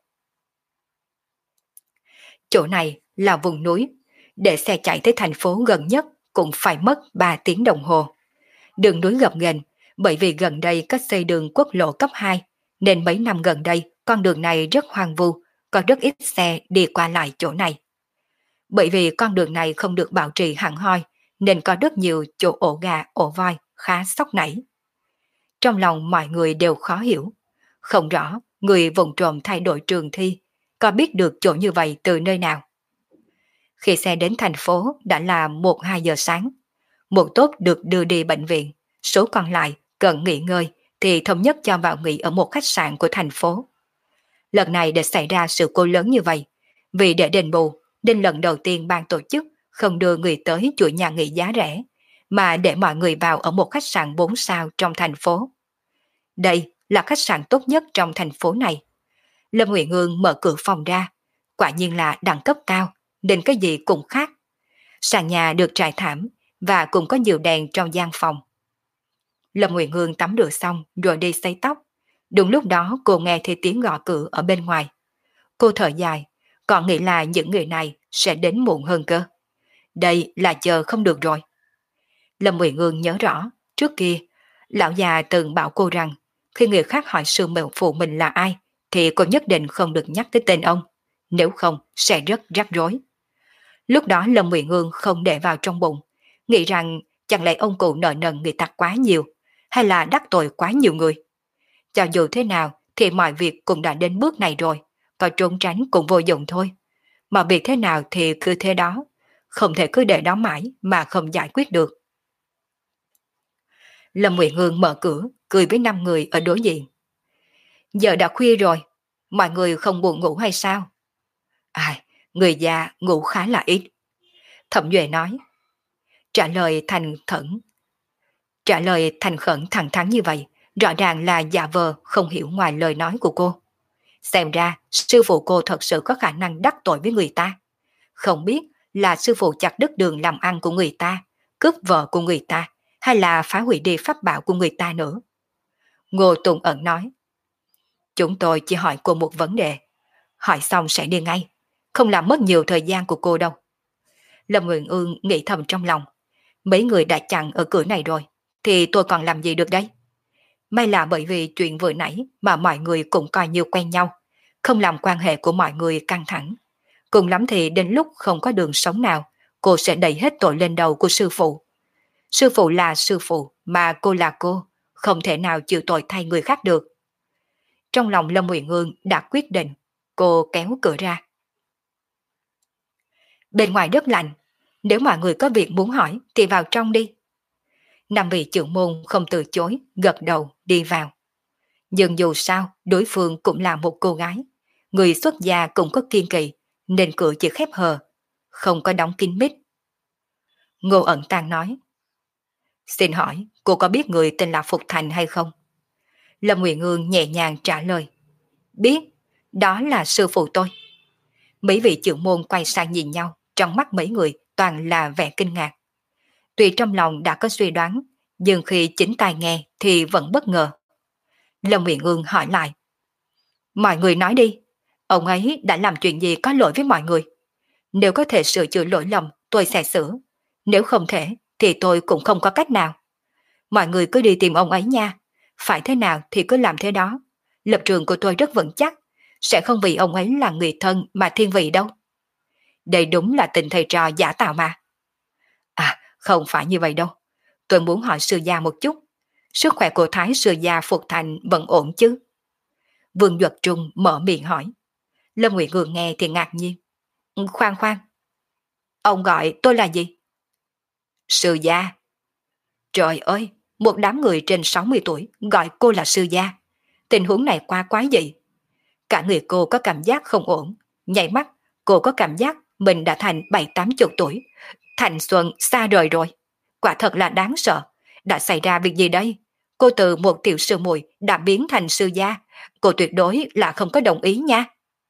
Chỗ này là vùng núi. Để xe chạy tới thành phố gần nhất cũng phải mất 3 tiếng đồng hồ. Đường núi gập ghềnh, bởi vì gần đây có xây đường quốc lộ cấp 2, nên mấy năm gần đây con đường này rất hoang vu, có rất ít xe đi qua lại chỗ này. Bởi vì con đường này không được bảo trì hẳn hoi, nên có rất nhiều chỗ ổ gà, ổ voi khá sóc nảy. Trong lòng mọi người đều khó hiểu, không rõ người vùng trộm thay đổi trường thi có biết được chỗ như vậy từ nơi nào. Khi xe đến thành phố đã là 1-2 giờ sáng, một tốp được đưa đi bệnh viện, số còn lại cần nghỉ ngơi thì thống nhất cho vào nghỉ ở một khách sạn của thành phố. Lần này để xảy ra sự cố lớn như vậy, vì để đền bù nên lần đầu tiên ban tổ chức không đưa người tới chuỗi nhà nghỉ giá rẻ, mà để mọi người vào ở một khách sạn 4 sao trong thành phố. Đây là khách sạn tốt nhất trong thành phố này. Lâm Nguyện Ương mở cửa phòng ra, quả nhiên là đẳng cấp cao, nên cái gì cũng khác. Sàn nhà được trải thảm và cũng có nhiều đèn trong gian phòng. Lâm Nguyện Ương tắm rửa xong rồi đi sấy tóc. Đúng lúc đó cô nghe thấy tiếng gõ cửa ở bên ngoài. Cô thở dài, còn nghĩ là những người này sẽ đến muộn hơn cơ. Đây là chờ không được rồi. Lâm Nguyện Ương nhớ rõ, trước kia, lão già từng bảo cô rằng khi người khác hỏi sư mệnh phụ mình là ai, thì cô nhất định không được nhắc tới tên ông, nếu không sẽ rất rắc rối. Lúc đó Lâm Nguyện Ương không để vào trong bụng, nghĩ rằng chẳng lẽ ông cụ nợ nần người ta quá nhiều, hay là đắc tội quá nhiều người. Cho dù thế nào thì mọi việc cũng đã đến bước này rồi, có trốn tránh cũng vô dụng thôi. Mà việc thế nào thì cứ thế đó, không thể cứ để đó mãi mà không giải quyết được. Lâm Nguyện Hương mở cửa, cười với 5 người ở đối diện. Giờ đã khuya rồi, mọi người không buồn ngủ hay sao? Ai, người già ngủ khá là ít. Thẩm Duệ nói. Trả lời thành khẩn thẳng thắn như vậy, rõ ràng là giả vờ không hiểu ngoài lời nói của cô. Xem ra sư phụ cô thật sự có khả năng đắc tội với người ta. Không biết là sư phụ chặt đứt đường làm ăn của người ta, cướp vợ của người ta, hay là phá hủy đi pháp bảo của người ta nữa. Ngô Tùng ẩn nói. Chúng tôi chỉ hỏi cô một vấn đề. Hỏi xong sẽ đi ngay, không làm mất nhiều thời gian của cô đâu. Lâm Nguyện Ương nghĩ thầm trong lòng. Mấy người đã chặn ở cửa này rồi, thì tôi còn làm gì được đấy? May là bởi vì chuyện vừa nãy mà mọi người cũng coi như quen nhau, không làm quan hệ của mọi người căng thẳng. Cùng lắm thì đến lúc không có đường sống nào, cô sẽ đẩy hết tội lên đầu của sư phụ. Sư phụ là sư phụ, mà cô là cô, không thể nào chịu tội thay người khác được. Trong lòng Lâm Nguyện Ương đã quyết định, cô kéo cửa ra. Bên ngoài rất lạnh, nếu mọi người có việc muốn hỏi thì vào trong đi. 5 vị trưởng môn không từ chối, gật đầu đi vào. Nhưng dù sao, đối phương cũng là một cô gái. Người xuất gia cũng có kiên kỵ, nên cửa chỉ khép hờ, không có đóng kín mít. Ngô Ẩn Tang nói. Xin hỏi, cô có biết người tên là Phục Thành hay không? Lâm Nguyện Ương nhẹ nhàng trả lời. Biết, đó là sư phụ tôi. Mấy vị trưởng môn quay sang nhìn nhau, trong mắt mấy người toàn là vẻ kinh ngạc. Tuy trong lòng đã có suy đoán, nhưng khi chính tai nghe thì vẫn bất ngờ. Lâm Nguyện Ương hỏi lại. Mọi người nói đi, ông ấy đã làm chuyện gì có lỗi với mọi người? Nếu có thể sửa chữa lỗi lầm, tôi sẽ sửa. Nếu không thể, thì tôi cũng không có cách nào. Mọi người cứ đi tìm ông ấy nha. Phải thế nào thì cứ làm thế đó. Lập trường của tôi rất vững chắc, sẽ không vì ông ấy là người thân mà thiên vị đâu. Đây đúng là tình thầy trò giả tạo mà. À, không phải như vậy đâu. Tôi muốn hỏi sư gia một chút. Sức khỏe của Thái sư gia Phục Thành vẫn ổn chứ? Vương Duật Trung mở miệng hỏi. Lâm Nguyện Ương nghe thì ngạc nhiên. Khoan khoan. Ông gọi tôi là gì? Sư gia. Trời ơi, một đám người trên 60 tuổi gọi cô là sư gia. Tình huống này quá quái dị. Cả người cô có cảm giác không ổn. Nhảy mắt, cô có cảm giác mình đã thành 7-80 tuổi. Thành xuân xa rời rồi. Quả thật là đáng sợ. Đã xảy ra việc gì đây? Cô từ một tiểu sư muội đã biến thành sư gia. Cô tuyệt đối là không có đồng ý nha.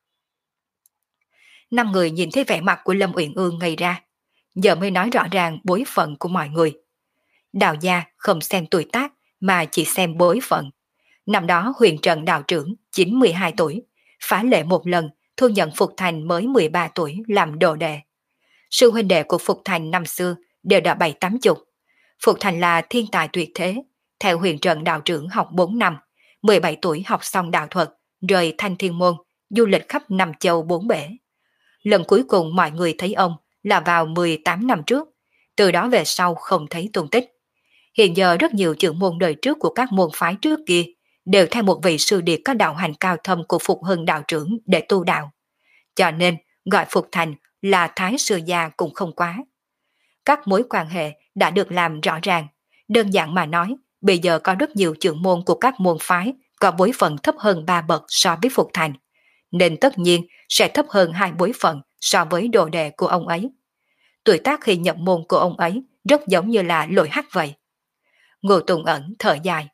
5 người nhìn thấy vẻ mặt của Lâm Uyển Ương ngây ra. Giờ mới nói rõ ràng bối phận của mọi người. Đào gia không xem tuổi tác mà chỉ xem bối phận. Năm đó huyền trần đạo trưởng 92 tuổi, phá lệ một lần thu nhận Phục Thành mới 13 tuổi làm đồ đệ. Sư huynh đệ của Phục Thành năm xưa đều đã 7-80. Phục Thành là thiên tài tuyệt thế, theo huyền trần đạo trưởng học 4 năm, 17 tuổi học xong đạo thuật, rời Thanh Thiên Môn, du lịch khắp năm châu bốn bể. Lần cuối cùng mọi người thấy ông là vào 18 năm trước, từ đó về sau không thấy tung tích. Hiện giờ rất nhiều trưởng môn đời trước của các môn phái trước kia đều theo một vị sư điệt có đạo hành cao thâm của Phục Hưng đạo trưởng để tu đạo. Cho nên gọi Phục Thành là Thái Sư Gia cũng không quá. Các mối quan hệ đã được làm rõ ràng. Đơn giản mà nói, bây giờ có rất nhiều trưởng môn của các môn phái có bối phận thấp hơn 3 bậc so với Phục Thành, nên tất nhiên sẽ thấp hơn 2 bối phận so với đồ đệ của ông ấy. Tuổi tác khi nhập môn của ông ấy rất giống như là Lôi Hắc vậy. Ngô Tùng Ẩn thở dài.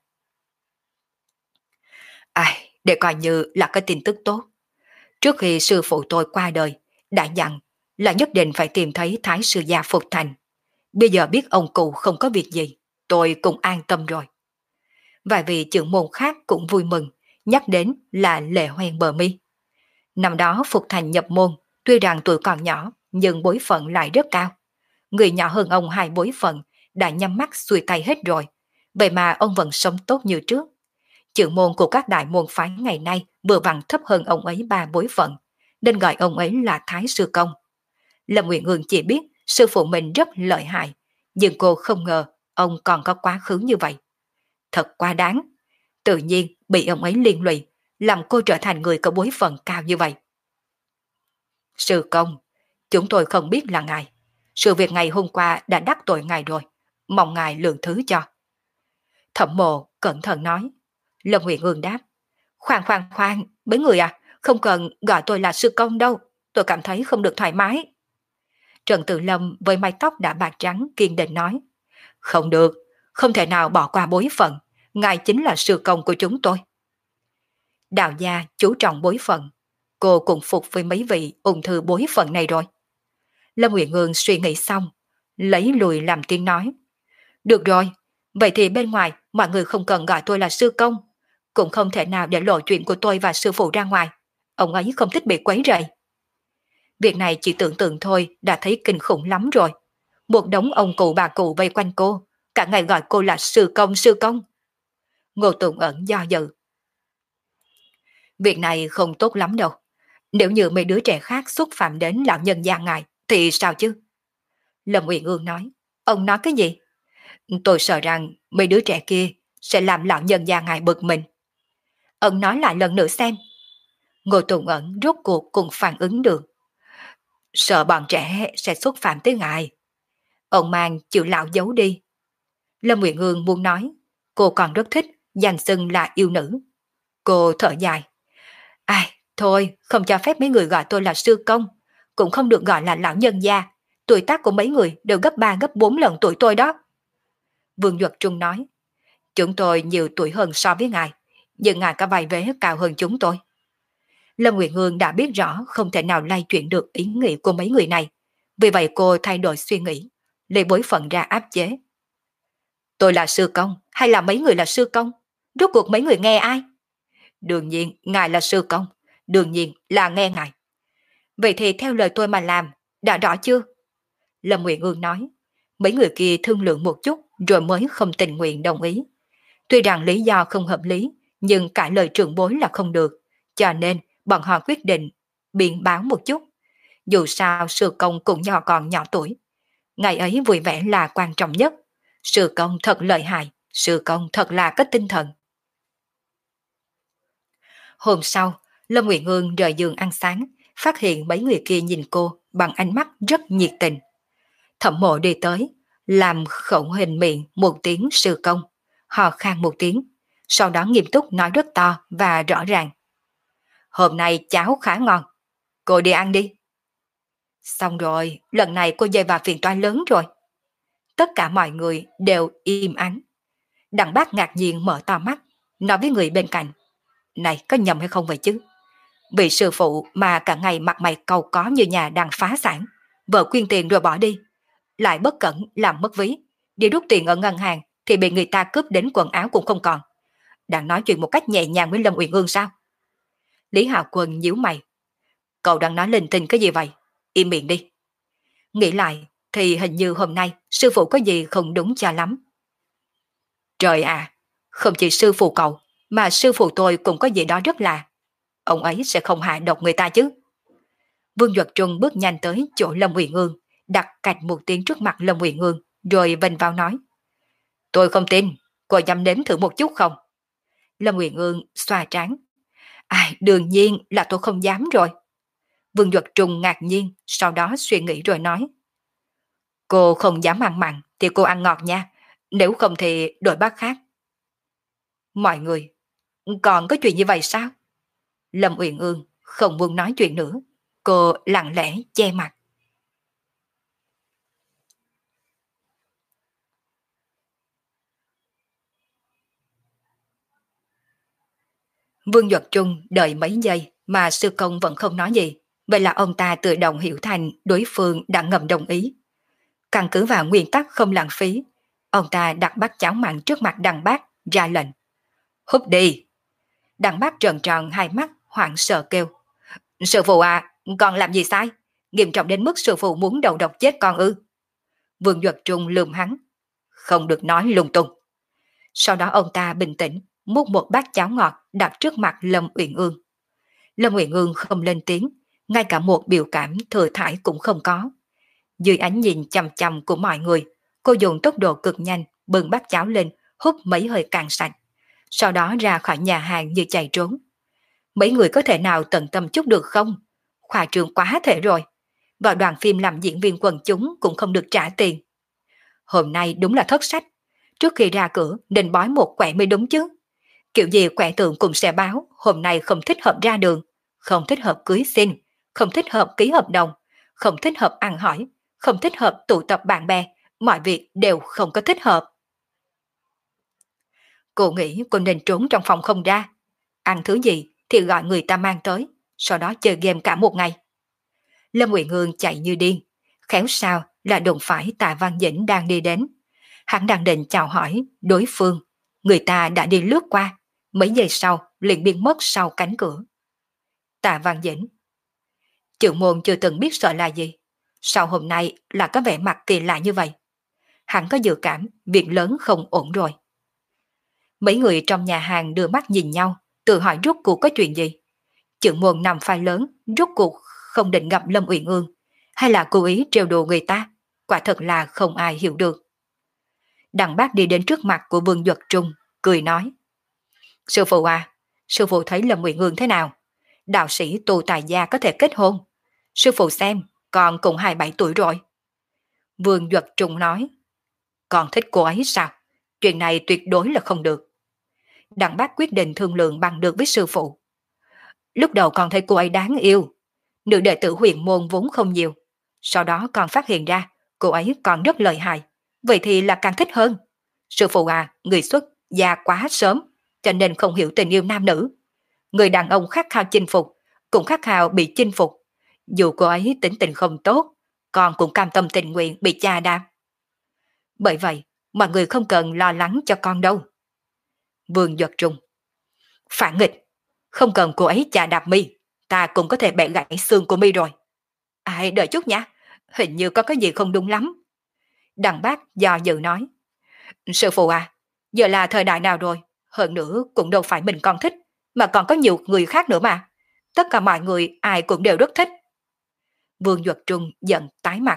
Ai, để coi như là cái tin tức tốt. Trước khi sư phụ tôi qua đời, đã dặn là nhất định phải tìm thấy Thái Sư Gia Phục Thành. Bây giờ biết ông cụ không có việc gì, tôi cũng an tâm rồi. Vài vị trưởng môn khác cũng vui mừng, nhắc đến là Lệ Hoen Bờ Mi. Năm đó Phục Thành nhập môn, tuy rằng tuổi còn nhỏ, nhưng bối phận lại rất cao. Người nhỏ hơn ông 2 bối phận, đã nhắm mắt xuôi tay hết rồi. Vậy mà ông vẫn sống tốt như trước. Trưởng môn của các đại môn phái ngày nay vừa vặn thấp hơn ông ấy 3 bối phận, nên gọi ông ấy là Thái Sư Công. Lâm Nguyện Ương chỉ biết sư phụ mình rất lợi hại, nhưng cô không ngờ ông còn có quá khứ như vậy. Thật quá đáng, tự nhiên bị ông ấy liên lụy, làm cô trở thành người có bối phận cao như vậy. Sư Công, chúng tôi không biết là ngài. Sự việc ngày hôm qua đã đắc tội ngài rồi, mong ngài lượng thứ cho. Thẩm Mộ cẩn thận nói. Lâm Nguyện Ương đáp. Khoan, mấy người à, không cần gọi tôi là sư công đâu, tôi cảm thấy không được thoải mái. Trần Tự Lâm với mái tóc đã bạc trắng kiên định nói. Không được, không thể nào bỏ qua bối phận, ngài chính là sư công của chúng tôi. Đạo gia chú trọng bối phận, cô cũng phục với mấy vị ung thư bối phận này rồi. Lâm Nguyện Ương suy nghĩ xong, lấy lùi làm tiếng nói. Được rồi, vậy thì bên ngoài mọi người không cần gọi tôi là sư công, cũng không thể nào để lộ chuyện của tôi và sư phụ ra ngoài. Ông ấy không thích bị quấy rầy. Việc này chỉ tưởng tượng thôi đã thấy kinh khủng lắm rồi. Một đống ông cụ bà cụ vây quanh cô, cả ngày gọi cô là sư công sư công. Ngô Tùng Ẩn do dự. Việc này không tốt lắm đâu. Nếu như mấy đứa trẻ khác xúc phạm đến lão nhân gia ngài thì sao chứ? Lâm Uyển Ương nói. Ông nói cái gì? Tôi sợ rằng mấy đứa trẻ kia sẽ làm lão nhân gia ngài bực mình. Ông nói lại lần nữa xem. Ngô Tùng Ẩn rốt cuộc cùng phản ứng được. Sợ bọn trẻ sẽ xúc phạm tới ngài. Ông mang chịu lão giấu đi. Lâm Uyển Ương muốn nói, cô còn rất thích danh xưng là yêu nữ. Cô thở dài. Ai, thôi, không cho phép mấy người gọi tôi là sư công, cũng không được gọi là lão nhân gia. Tuổi tác của mấy người đều gấp 3 gấp 4 lần tuổi tôi đó. Vương Duật Trung nói, chúng tôi nhiều tuổi hơn so với ngài, nhưng ngài có vài vế cao hơn chúng tôi. Lâm Nguyệt Hương đã biết rõ không thể nào lay chuyển được ý nghĩ của mấy người này, vì vậy cô thay đổi suy nghĩ, lấy bối phận ra áp chế. Tôi là sư công, hay là mấy người là sư công? Rốt cuộc mấy người nghe ai? Đương nhiên, ngài là sư công, đương nhiên là nghe ngài. Vậy thì theo lời tôi mà làm, đã rõ chưa? Lâm Nguyệt Ương nói, mấy người kia thương lượng một chút rồi mới không tình nguyện đồng ý. Tuy rằng lý do không hợp lý, nhưng cãi lời trưởng bối là không được, cho nên bọn họ quyết định biện báo một chút. Dù sao sư công cũng nhỏ còn nhỏ tuổi. Ngày ấy vui vẻ là quan trọng nhất. Sư công thật lợi hại, sư công thật là có tinh thần. Hôm sau, Lâm Nguyệt Ương rời giường ăn sáng, phát hiện mấy người kia nhìn cô bằng ánh mắt rất nhiệt tình. Thẩm Mộ đi tới, làm khẩu hình miệng một tiếng sư công, hò khan một tiếng, sau đó nghiêm túc nói rất to và rõ ràng. Hôm nay cháo khá ngon, cô đi ăn đi. Xong rồi, lần này cô dây vào phiền toái lớn rồi. Tất cả mọi người đều im ắng. Đặng Bác ngạc nhiên mở to mắt, nói với người bên cạnh. Này, có nhầm hay không vậy chứ? Vị sư phụ mà cả ngày mặt mày cầu có như nhà đang phá sản, vợ quyên tiền rồi bỏ đi, lại bất cẩn làm mất ví, đi rút tiền ở ngân hàng thì bị người ta cướp đến quần áo cũng không còn. Đang nói chuyện một cách nhẹ nhàng với Lâm Uyển Ương sao? Lý Hạo Quân nhíu mày. Cậu đang nói linh tinh cái gì vậy? Im miệng đi. Nghĩ lại thì hình như hôm nay sư phụ có gì không đúng cho lắm. Trời à, không chỉ sư phụ cậu mà sư phụ tôi cũng có gì đó rất lạ. ông ấy sẽ không hạ độc người ta chứ. Vương Duật Trung bước nhanh tới chỗ Lâm Uyển Ương, đặt cạch một tiếng trước mặt Lâm Uyển Ương, rồi vênh vào nói. Tôi không tin, cô dám nếm thử một chút không? Lâm Uyển Ương xoa trán. Đương nhiên là tôi không dám rồi. Vương Duật Trung ngạc nhiên, sau đó suy nghĩ rồi nói. Cô không dám ăn mặn thì cô ăn ngọt nha, nếu không thì đổi bát khác. Mọi người, còn có chuyện như vậy sao? Lâm Uyển Ương không muốn nói chuyện nữa, cô lặng lẽ che mặt. Vương Duật Trung đợi mấy giây mà sư công vẫn không nói gì, vậy là ông ta tự động hiểu thành đối phương đã ngầm đồng ý. Căn cứ vào nguyên tắc không lãng phí, ông ta đặt bát cháo mặn trước mặt Đằng Bác, ra lệnh. Húp đi! Đằng Bác trợn tròn hai mắt, hoảng sợ kêu. Sư phụ à, con làm gì sai? Nghiêm trọng đến mức sư phụ muốn đầu độc chết con ư? Vương Duật Trung lườm hắn. Không được nói lung tung. Sau đó ông ta bình tĩnh, múc một bát cháo ngọt đặt trước mặt Lâm Uyển Ương. Lâm Uyển Ương không lên tiếng, ngay cả một biểu cảm thừa thãi cũng không có. Dưới ánh nhìn chằm chằm của mọi người, cô dùng tốc độ cực nhanh bưng bát cháo lên, hút mấy hơi cạn sạch. Sau đó ra khỏi nhà hàng như chạy trốn. Mấy người có thể nào tận tâm chút được không? Khoa trương quá thể rồi. Vào đoàn phim làm diễn viên quần chúng cũng không được trả tiền. Hôm nay đúng là thất sách. Trước khi ra cửa nên bói một quẻ mới đúng chứ. Kiểu gì quẻ tượng cũng sẽ báo hôm nay không thích hợp ra đường, không thích hợp cưới xin, không thích hợp ký hợp đồng, không thích hợp ăn hỏi, không thích hợp tụ tập bạn bè, mọi việc đều không có thích hợp. Cô nghĩ cô nên trốn trong phòng không ra. Ăn thứ gì thì gọi người ta mang tới, sau đó chơi game cả một ngày. Lâm Uyển Hương chạy như điên, khéo sao là đụng phải Tạ Văn Dĩnh đang đi đến. Hắn đang định chào hỏi đối phương, người ta đã đi lướt qua, mấy giây sau liền biến mất sau cánh cửa. Tạ Văn Dĩnh. Trưởng môn chưa từng biết sợ là gì, sao hôm nay là có vẻ mặt kỳ lạ như vậy? Hắn có dự cảm việc lớn không ổn rồi. Mấy người trong nhà hàng đưa mắt nhìn nhau, tự hỏi rốt cuộc có chuyện gì. Trưởng môn nằm phai lớn, rốt cuộc không định gặp Lâm Uyển Ương, hay là cố ý trêu đùa người ta, quả thật là không ai hiểu được. Đằng Bác đi đến trước mặt của Vương Duật Trung, cười nói. Sư phụ à, sư phụ thấy Lâm Uyển Ương thế nào? Đạo sĩ tu tài gia có thể kết hôn. Sư phụ xem, con cũng 27 tuổi rồi. Vương Duật Trung nói. Con thích cô ấy sao? Chuyện này tuyệt đối là không được. Đằng Bác quyết định thương lượng bằng được với sư phụ. Lúc đầu con thấy cô ấy đáng yêu. Nữ đệ tử huyền môn vốn không nhiều. Sau đó con phát hiện ra cô ấy còn rất lợi hại. Vậy thì là càng thích hơn. Sư phụ à, người xuất gia quá sớm, cho nên không hiểu tình yêu nam nữ. Người đàn ông khát khao chinh phục, cũng khát khao bị chinh phục. Dù cô ấy tính tình không tốt, con cũng cam tâm tình nguyện bị cha đạp. Bởi vậy, mọi người không cần lo lắng cho con đâu. Vương Duật Trung. Phản nghịch, không cần cô ấy chà đạp mi, ta cũng có thể bẻ gãy xương của mi rồi. Ai, đợi chút nhé, hình như có cái gì không đúng lắm. Đằng Bác do dự nói. Sư phụ à, giờ là thời đại nào rồi, hơn nữa cũng đâu phải mình con thích, mà còn có nhiều người khác nữa mà. Tất cả mọi người ai cũng đều rất thích. Vương Duật Trung giận tái mặt.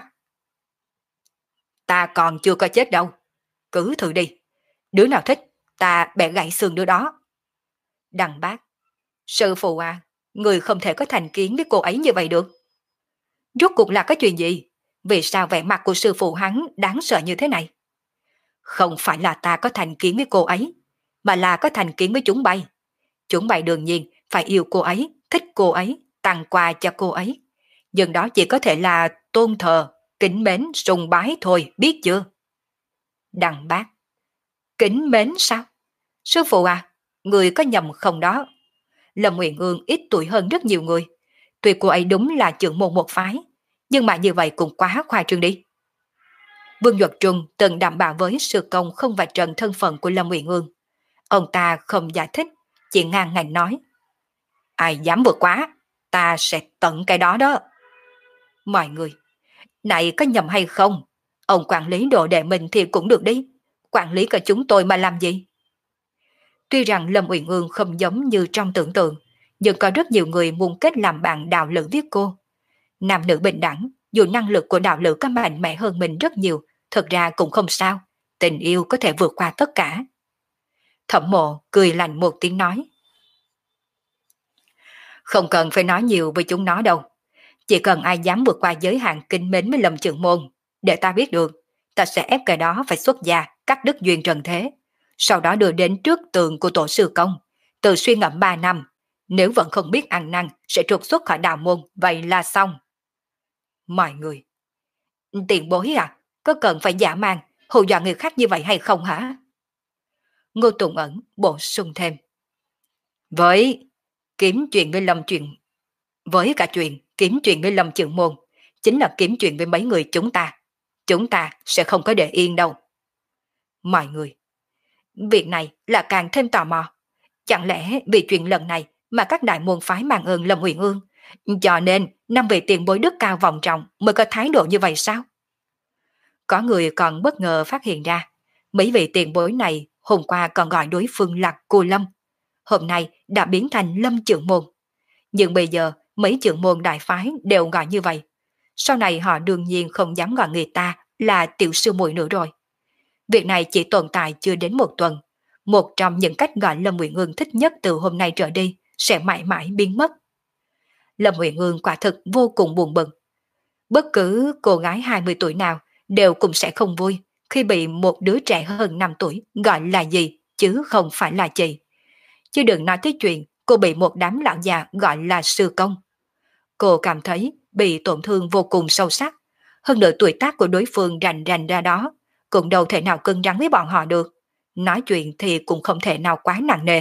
Ta còn chưa có chết đâu, cứ thử đi, đứa nào thích, ta bẻ gãy xương đứa đó. Đằng Bác. Sư phụ à, người không thể có thành kiến với cô ấy như vậy được. Rốt cuộc là cái chuyện gì? Vì sao vẻ mặt của sư phụ hắn đáng sợ như thế này? Không phải là ta có thành kiến với cô ấy, mà là có thành kiến với chúng bay. Chúng bay đương nhiên phải yêu cô ấy, thích cô ấy, tặng quà cho cô ấy. Nhưng đó chỉ có thể là tôn thờ, kính mến, sùng bái thôi, biết chưa? Đằng Bác. Kính mến sao? Sư phụ à, người có nhầm không đó? Lâm Uyển Ương ít tuổi hơn rất nhiều người. Tuy cô ấy đúng là trưởng môn một phái, nhưng mà như vậy cũng quá khoa trương đi. Vương Duật Trung từng đảm bảo với sư công không vạch trần thân phận của Lâm Uyển Ương. Ông ta không giải thích, chỉ ngang ngành nói. Ai dám vượt quá, ta sẽ tận cái đó đó. Mọi người, này có nhầm hay không? Ông quản lý đồ đệ mình thì cũng được đi. Quản lý cả chúng tôi mà làm gì? Tuy rằng Lâm Uyển Ương không giống như trong tưởng tượng, nhưng có rất nhiều người muốn kết làm bạn đạo lữ với cô. Nam nữ bình đẳng, dù năng lực của đạo lữ có mạnh mẽ hơn mình rất nhiều, thật ra cũng không sao. Tình yêu có thể vượt qua tất cả. Thẩm Mộ cười lạnh một tiếng nói. Không cần phải nói nhiều với chúng nó đâu. Chỉ cần ai dám vượt qua giới hạn kính mến với Lâm Trường Môn, để ta biết được, ta sẽ ép cái đó phải xuất gia, cắt đứt duyên trần thế. Sau đó đưa đến trước tường của tổ sư công, tự suy ngẫm 3 năm. Nếu vẫn không biết ăn năn, sẽ trục xuất khỏi đạo môn, vậy là xong. Mọi người, tiền bối à, có cần phải giả mang, hù dọa người khác như vậy hay không hả? Ngô Tùng Ẩn bổ sung thêm. Với kiếm chuyện với Lâm chuyện, với cả chuyện kiếm chuyện với Lâm Trường Môn, chính là kiếm chuyện với mấy người chúng ta sẽ không có để yên đâu. Mọi người, việc này là càng thêm tò mò. Chẳng lẽ vì chuyện lần này mà các đại môn phái mang ơn Lâm Uyển Ương, cho nên năm vị tiền bối đức cao vọng trọng mới có thái độ như vậy sao? Có người còn bất ngờ phát hiện ra, mấy vị tiền bối này hôm qua còn gọi đối phương là cô Lâm, hôm nay đã biến thành Lâm Trưởng Môn. Nhưng bây giờ mấy trưởng môn đại phái đều gọi như vậy. Sau này họ đương nhiên không dám gọi người ta là tiểu sư muội nữa rồi. Việc này chỉ tồn tại chưa đến một tuần. Một trong những cách gọi Lâm Uyển Ương thích nhất từ hôm nay trở đi sẽ mãi mãi biến mất. Lâm Uyển Ương quả thực vô cùng buồn bực. Bất cứ cô gái 20 tuổi nào đều cũng sẽ không vui khi bị một đứa trẻ hơn 5 tuổi gọi là gì chứ không phải là chị. Chứ đừng nói tới chuyện cô bị một đám lão già gọi là sư công. Cô cảm thấy bị tổn thương vô cùng sâu sắc. Hơn nữa tuổi tác của đối phương rành rành ra đó, cũng đâu thể nào cứng rắn với bọn họ được. Nói chuyện thì cũng không thể nào quá nặng nề.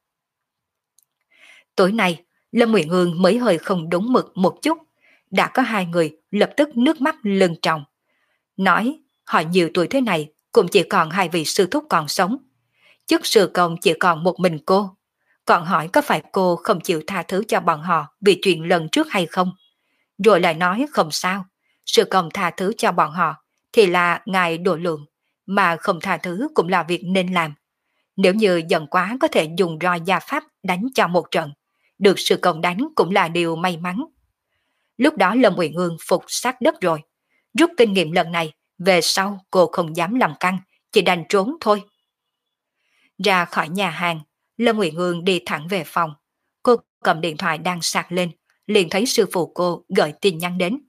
Tối nay, Lâm Uyển Ương mới hơi không đúng mực một chút. Đã có hai người lập tức nước mắt lưng tròng. Nói họ nhiều tuổi thế này cũng chỉ còn hai vị sư thúc còn sống. Chức sư công chỉ còn một mình cô. Còn hỏi có phải cô không chịu tha thứ cho bọn họ vì chuyện lần trước hay không? Rồi lại nói không sao, sư công tha thứ cho bọn họ thì là ngài độ lượng, mà không tha thứ cũng là việc nên làm. Nếu như giận quá có thể dùng roi gia pháp đánh cho một trận, được sư công đánh cũng là điều may mắn. Lúc đó Lâm Uyển Ương phục sát đất rồi, rút kinh nghiệm lần này, về sau cô không dám làm căng, chỉ đành trốn thôi. Ra khỏi nhà hàng, Lâm Uyển Ương đi thẳng về phòng. Cô cầm điện thoại đang sạc lên, liền thấy sư phụ cô gửi tin nhắn đến.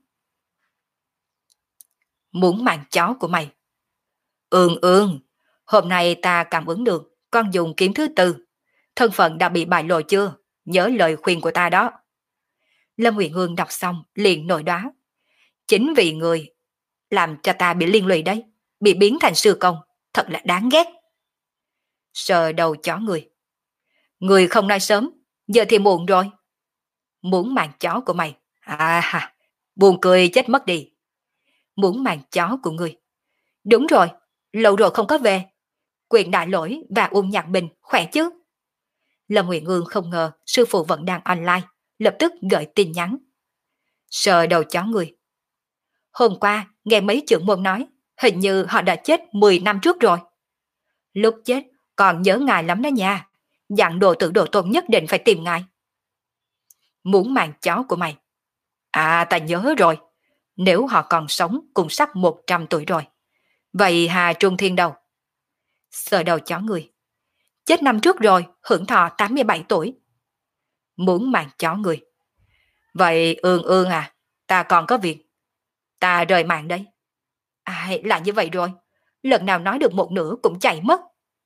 Muốn mạng chó của mày. Ương, hôm nay ta cảm ứng được con dùng kiếm thứ tư. Thân phận đã bị bại lộ chưa? Nhớ lời khuyên của ta đó. Lâm Uyển Ương đọc xong liền nổi đoá. Chính vì người làm cho ta bị liên lụy đấy, bị biến thành sư công, thật là đáng ghét. Sờ đầu chó người. Người không nói sớm, giờ thì muộn rồi. Muốn mạng chó của mày. À ha, buồn cười chết mất đi. Muốn mạng chó của người. Đúng rồi, lâu rồi không có về. Quyền Đại Lỗi và Uông Nhạc Bình khỏe chứ? Lâm Uyển Ương không ngờ sư phụ vẫn đang online, lập tức gửi tin nhắn. Sờ đầu chó người. Hôm qua, nghe mấy trưởng môn nói, hình như họ đã chết 10 năm trước rồi. Lúc chết, còn nhớ ngài lắm đó nha. Dặn đồ tử đồ tôn nhất định phải tìm ngài. Muốn mạng chó của mày. À, ta nhớ rồi. Nếu họ còn sống cũng sắp 100 tuổi rồi. Vậy Hà Trung Thiên đâu? Sờ đầu chó người. Chết năm trước rồi, hưởng thọ 87 tuổi. Muốn mạng chó người. Vậy Ương à, ta còn có việc. Ta rời mạng đây. Ai là như vậy rồi. Lần nào nói được một nửa cũng chạy mất.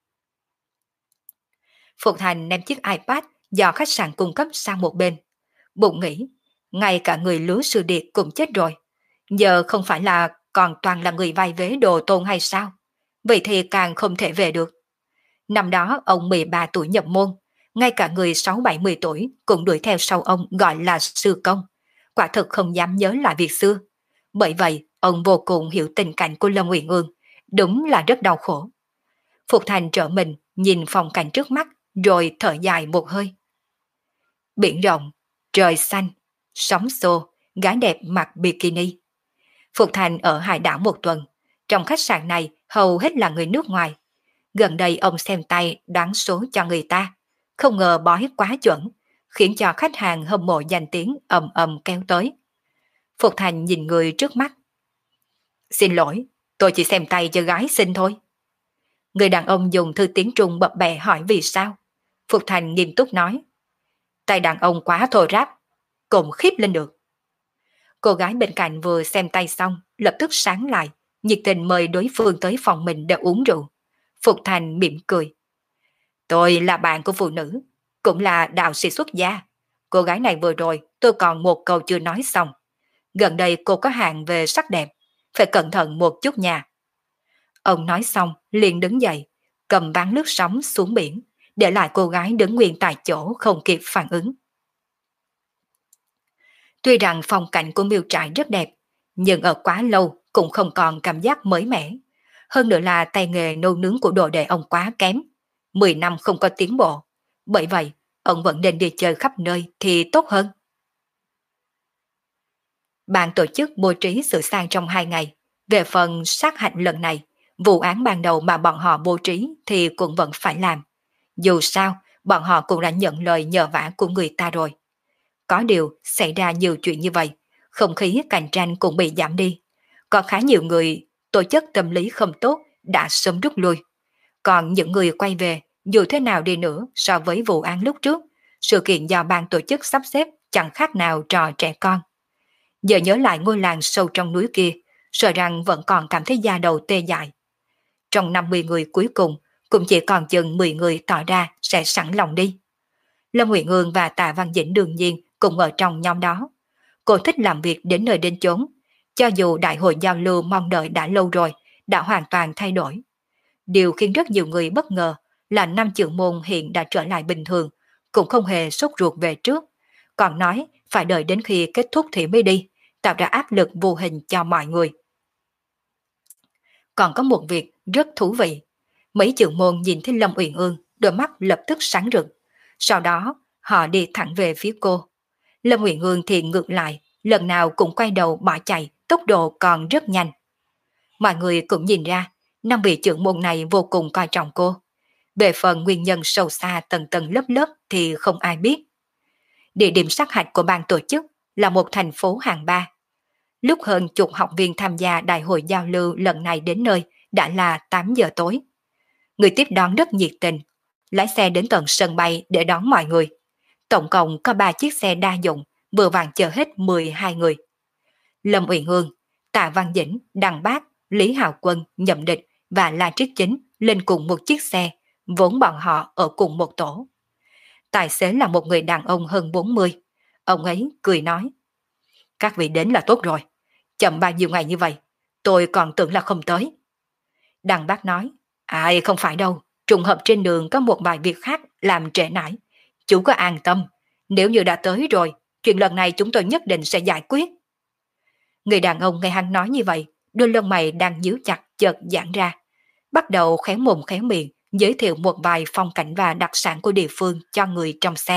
Phục Thành ném chiếc iPad do khách sạn cung cấp sang một bên. Bụng nghĩ, ngay cả người lứa sư điệt cũng chết rồi. Giờ không phải là còn toàn là người vai vế đồ tôn hay sao? Vậy thì càng không thể về được. Năm đó ông 13 tuổi nhập môn, ngay cả người 6-70 tuổi cũng đuổi theo sau ông gọi là sư công. Quả thực không dám nhớ lại việc xưa. Bởi vậy, ông vô cùng hiểu tình cảnh của Lâm Uyển Ương, đúng là rất đau khổ. Phục Thành trở mình, nhìn phong cảnh trước mắt, rồi thở dài một hơi. Biển rộng, trời xanh, sóng xô, gái đẹp mặc bikini. Phục Thành ở hải đảo một tuần, trong khách sạn này hầu hết là người nước ngoài. Gần đây ông xem tay đoán số cho người ta, không ngờ bói quá chuẩn, khiến cho khách hàng hâm mộ danh tiếng ầm ầm kéo tới. Phục Thành nhìn người trước mắt. Xin lỗi, tôi chỉ xem tay cho gái xinh thôi. Người đàn ông dùng thư tiếng Trung bập bẹ hỏi vì sao. Phục Thành nghiêm túc nói. Tay đàn ông quá thô ráp, cùng khiếp lên được. Cô gái bên cạnh vừa xem tay xong, lập tức sáng lại, nhiệt tình mời đối phương tới phòng mình để uống rượu. Phục Thành mỉm cười. Tôi là bạn của phụ nữ, cũng là đạo sĩ xuất gia. Cô gái này vừa rồi tôi còn một câu chưa nói xong. Gần đây cô có hàng về sắc đẹp, phải cẩn thận một chút nha. Ông nói xong liền đứng dậy, cầm ván nước sóng xuống biển, để lại cô gái đứng nguyên tại chỗ không kịp phản ứng. Tuy rằng phong cảnh của miêu trại rất đẹp, nhưng ở quá lâu cũng không còn cảm giác mới mẻ. Hơn nữa là tay nghề nấu nướng của đồ đệ ông quá kém, 10 năm không có tiến bộ. Bởi vậy, ông vẫn nên đi chơi khắp nơi thì tốt hơn. Ban tổ chức bố trí sự sang trong 2 ngày. Về phần sát hạch lần này, vụ án ban đầu mà bọn họ bố trí thì cũng vẫn phải làm. Dù sao, bọn họ cũng đã nhận lời nhờ vả của người ta rồi. Có điều xảy ra nhiều chuyện như vậy, không khí cạnh tranh cũng bị giảm đi. Có khá nhiều người tổ chức tâm lý không tốt đã sớm rút lui. Còn những người quay về, dù thế nào đi nữa so với vụ án lúc trước, sự kiện do ban tổ chức sắp xếp chẳng khác nào trò trẻ con. Giờ nhớ lại ngôi làng sâu trong núi kia, sợ rằng vẫn còn cảm thấy da đầu tê dại. Trong 50 người cuối cùng, cũng chỉ còn chừng 10 người tỏ ra sẽ sẵn lòng đi. Lâm Nguyện Ương và Tạ Văn Dĩnh đương nhiên cùng ở trong nhóm đó. Cô thích làm việc đến nơi đến chốn, cho dù đại hội giao lưu mong đợi đã lâu rồi, đã hoàn toàn thay đổi. Điều khiến rất nhiều người bất ngờ là năm trưởng môn hiện đã trở lại bình thường, cũng không hề sốt ruột về trước, còn nói phải đợi đến khi kết thúc thì mới đi, tạo ra áp lực vô hình cho mọi người. Còn có một việc rất thú vị, mấy trưởng môn nhìn thấy Lâm Uyển Ương, đôi mắt lập tức sáng rực. Sau đó, họ đi thẳng về phía cô. Lâm Uyển Ương thì ngược lại, lần nào cũng quay đầu bỏ chạy, tốc độ còn rất nhanh. Mọi người cũng nhìn ra, năm vị trưởng môn này vô cùng coi trọng cô. Về phần nguyên nhân sâu xa tầng tầng lớp lớp thì không ai biết. Địa điểm sát hạch của ban tổ chức là một thành phố hạng 3. Lúc hơn chục học viên tham gia đại hội giao lưu lần này đến nơi đã là 8 giờ tối. Người tiếp đón rất nhiệt tình, lái xe đến tận sân bay để đón mọi người. Tổng cộng có 3 chiếc xe đa dụng, vừa vặn chở hết 12 người. Lâm Uyển Ương, Tạ Văn Dĩnh, Đăng Bác, Lý Hào Quân, Nhậm Địch và La Triết Chính lên cùng một chiếc xe, vốn bọn họ ở cùng một tổ. Tài xế là một người đàn ông hơn 40. Ông ấy cười nói, các vị đến là tốt rồi, chậm bao nhiêu ngày như vậy, tôi còn tưởng là không tới. Đăng Bác nói, ai không phải đâu, trùng hợp trên đường có một vài việc khác làm trễ nải. Chú có an tâm, nếu như đã tới rồi, chuyện lần này chúng tôi nhất định sẽ giải quyết. Người đàn ông nghe hắn nói như vậy, đôi lông mày đang nhíu chặt chợt giãn ra, bắt đầu khéo mồm khéo miệng giới thiệu một vài phong cảnh và đặc sản của địa phương cho người trong xe.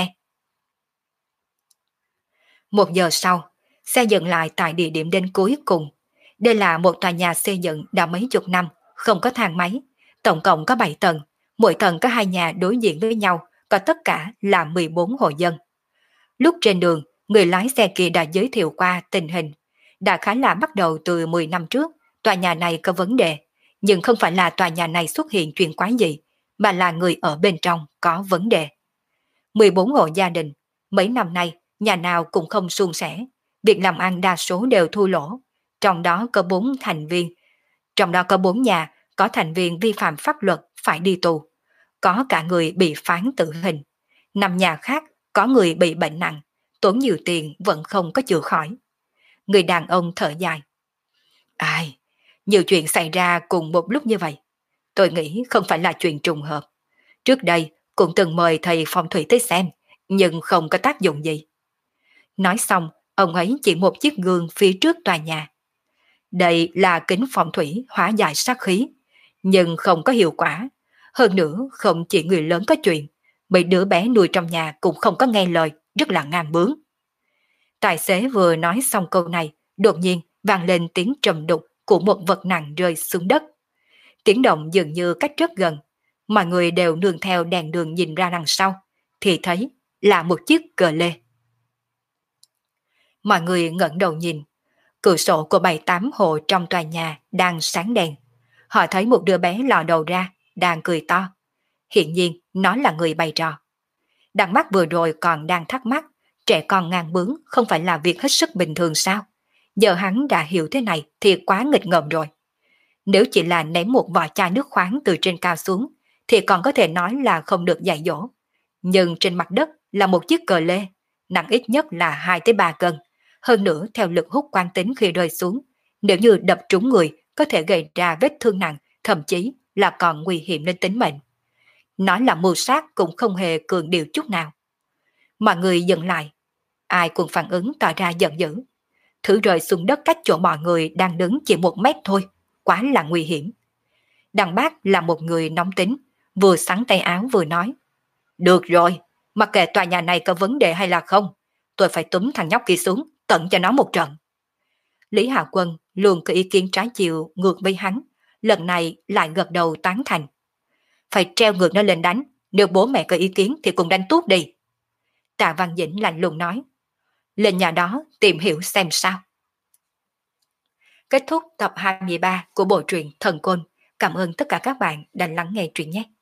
1 giờ sau, xe dừng lại tại địa điểm đến cuối cùng. Đây là một tòa nhà xây dựng đã mấy chục năm, không có thang máy, tổng cộng có 7 tầng, mỗi tầng có 2 nhà đối diện với nhau, có tất cả là 14 hộ dân. Lúc trên đường, người lái xe kia đã giới thiệu qua tình hình. Đại khái là bắt đầu từ 10 năm trước, tòa nhà này có vấn đề, nhưng không phải là tòa nhà này xuất hiện chuyện quái gì, mà là người ở bên trong có vấn đề. 14 hộ gia đình, mấy năm nay, nhà nào cũng không suôn sẻ, việc làm ăn đa số đều thua lỗ, trong đó có 4 thành viên. Trong đó có 4 nhà có thành viên vi phạm pháp luật phải đi tù, có cả người bị phán tử hình. 5 nhà khác có người bị bệnh nặng, tốn nhiều tiền vẫn không có chữa khỏi. Người đàn ông thở dài. Ai, nhiều chuyện xảy ra cùng một lúc như vậy. Tôi nghĩ không phải là chuyện trùng hợp. Trước đây cũng từng mời thầy phong thủy tới xem, nhưng không có tác dụng gì. Nói xong, ông ấy chỉ một chiếc gương phía trước tòa nhà. Đây là kính phong thủy hóa giải sát khí, nhưng không có hiệu quả. Hơn nữa, không chỉ người lớn có chuyện, mấy đứa bé nuôi trong nhà cũng không có nghe lời, rất là ngang bướng. Tài xế vừa nói xong câu này, đột nhiên vang lên tiếng trầm đục của một vật nặng rơi xuống đất. Tiếng động dường như cách rất gần, mọi người đều nương theo đèn đường nhìn ra đằng sau, thì thấy là một chiếc cờ lê. Mọi người ngẩng đầu nhìn, cửa sổ của 7-8 hộ trong tòa nhà đang sáng đèn. Họ thấy một đứa bé lò đầu ra, đang cười to. Hiện nhiên, nó là người bày trò. Đằng mắt vừa rồi còn đang thắc mắc, trẻ con ngang bướng không phải là việc hết sức bình thường sao? Giờ hắn đã hiểu thế này thì quá nghịch ngợm rồi. Nếu chỉ là ném một vỏ chai nước khoáng từ trên cao xuống, thì còn có thể nói là không được dạy dỗ. Nhưng trên mặt đất là một chiếc cờ lê, nặng ít nhất là 2-3 cân. Hơn nữa theo lực hút quán tính khi rơi xuống, nếu như đập trúng người có thể gây ra vết thương nặng, thậm chí là còn nguy hiểm đến tính mệnh. Nói là mưu sát cũng không hề cường điệu chút nào. Mọi người dừng lại, ai cũng phản ứng tỏ ra giận dữ. Thứ rơi xuống đất cách chỗ mọi người đang đứng chỉ 1 mét thôi, quá là nguy hiểm. Đằng bác là một người nóng tính, vừa xắn tay áo vừa nói. Được rồi, mặc kệ tòa nhà này có vấn đề hay là không, tôi phải túm thằng nhóc kia xuống, tận cho nó một trận. Lý Hạ Quân luôn có ý kiến trái chiều ngược với hắn, lần này lại gật đầu tán thành. Phải treo ngược nó lên đánh, nếu bố mẹ có ý kiến thì cùng đánh tuốt đi. Tạ Văn Dĩnh lạnh lùng nói. Lên nhà đó tìm hiểu xem sao. Kết thúc tập 23 của bộ truyện Thần Côn. Cảm ơn tất cả các bạn đã lắng nghe truyện nhé.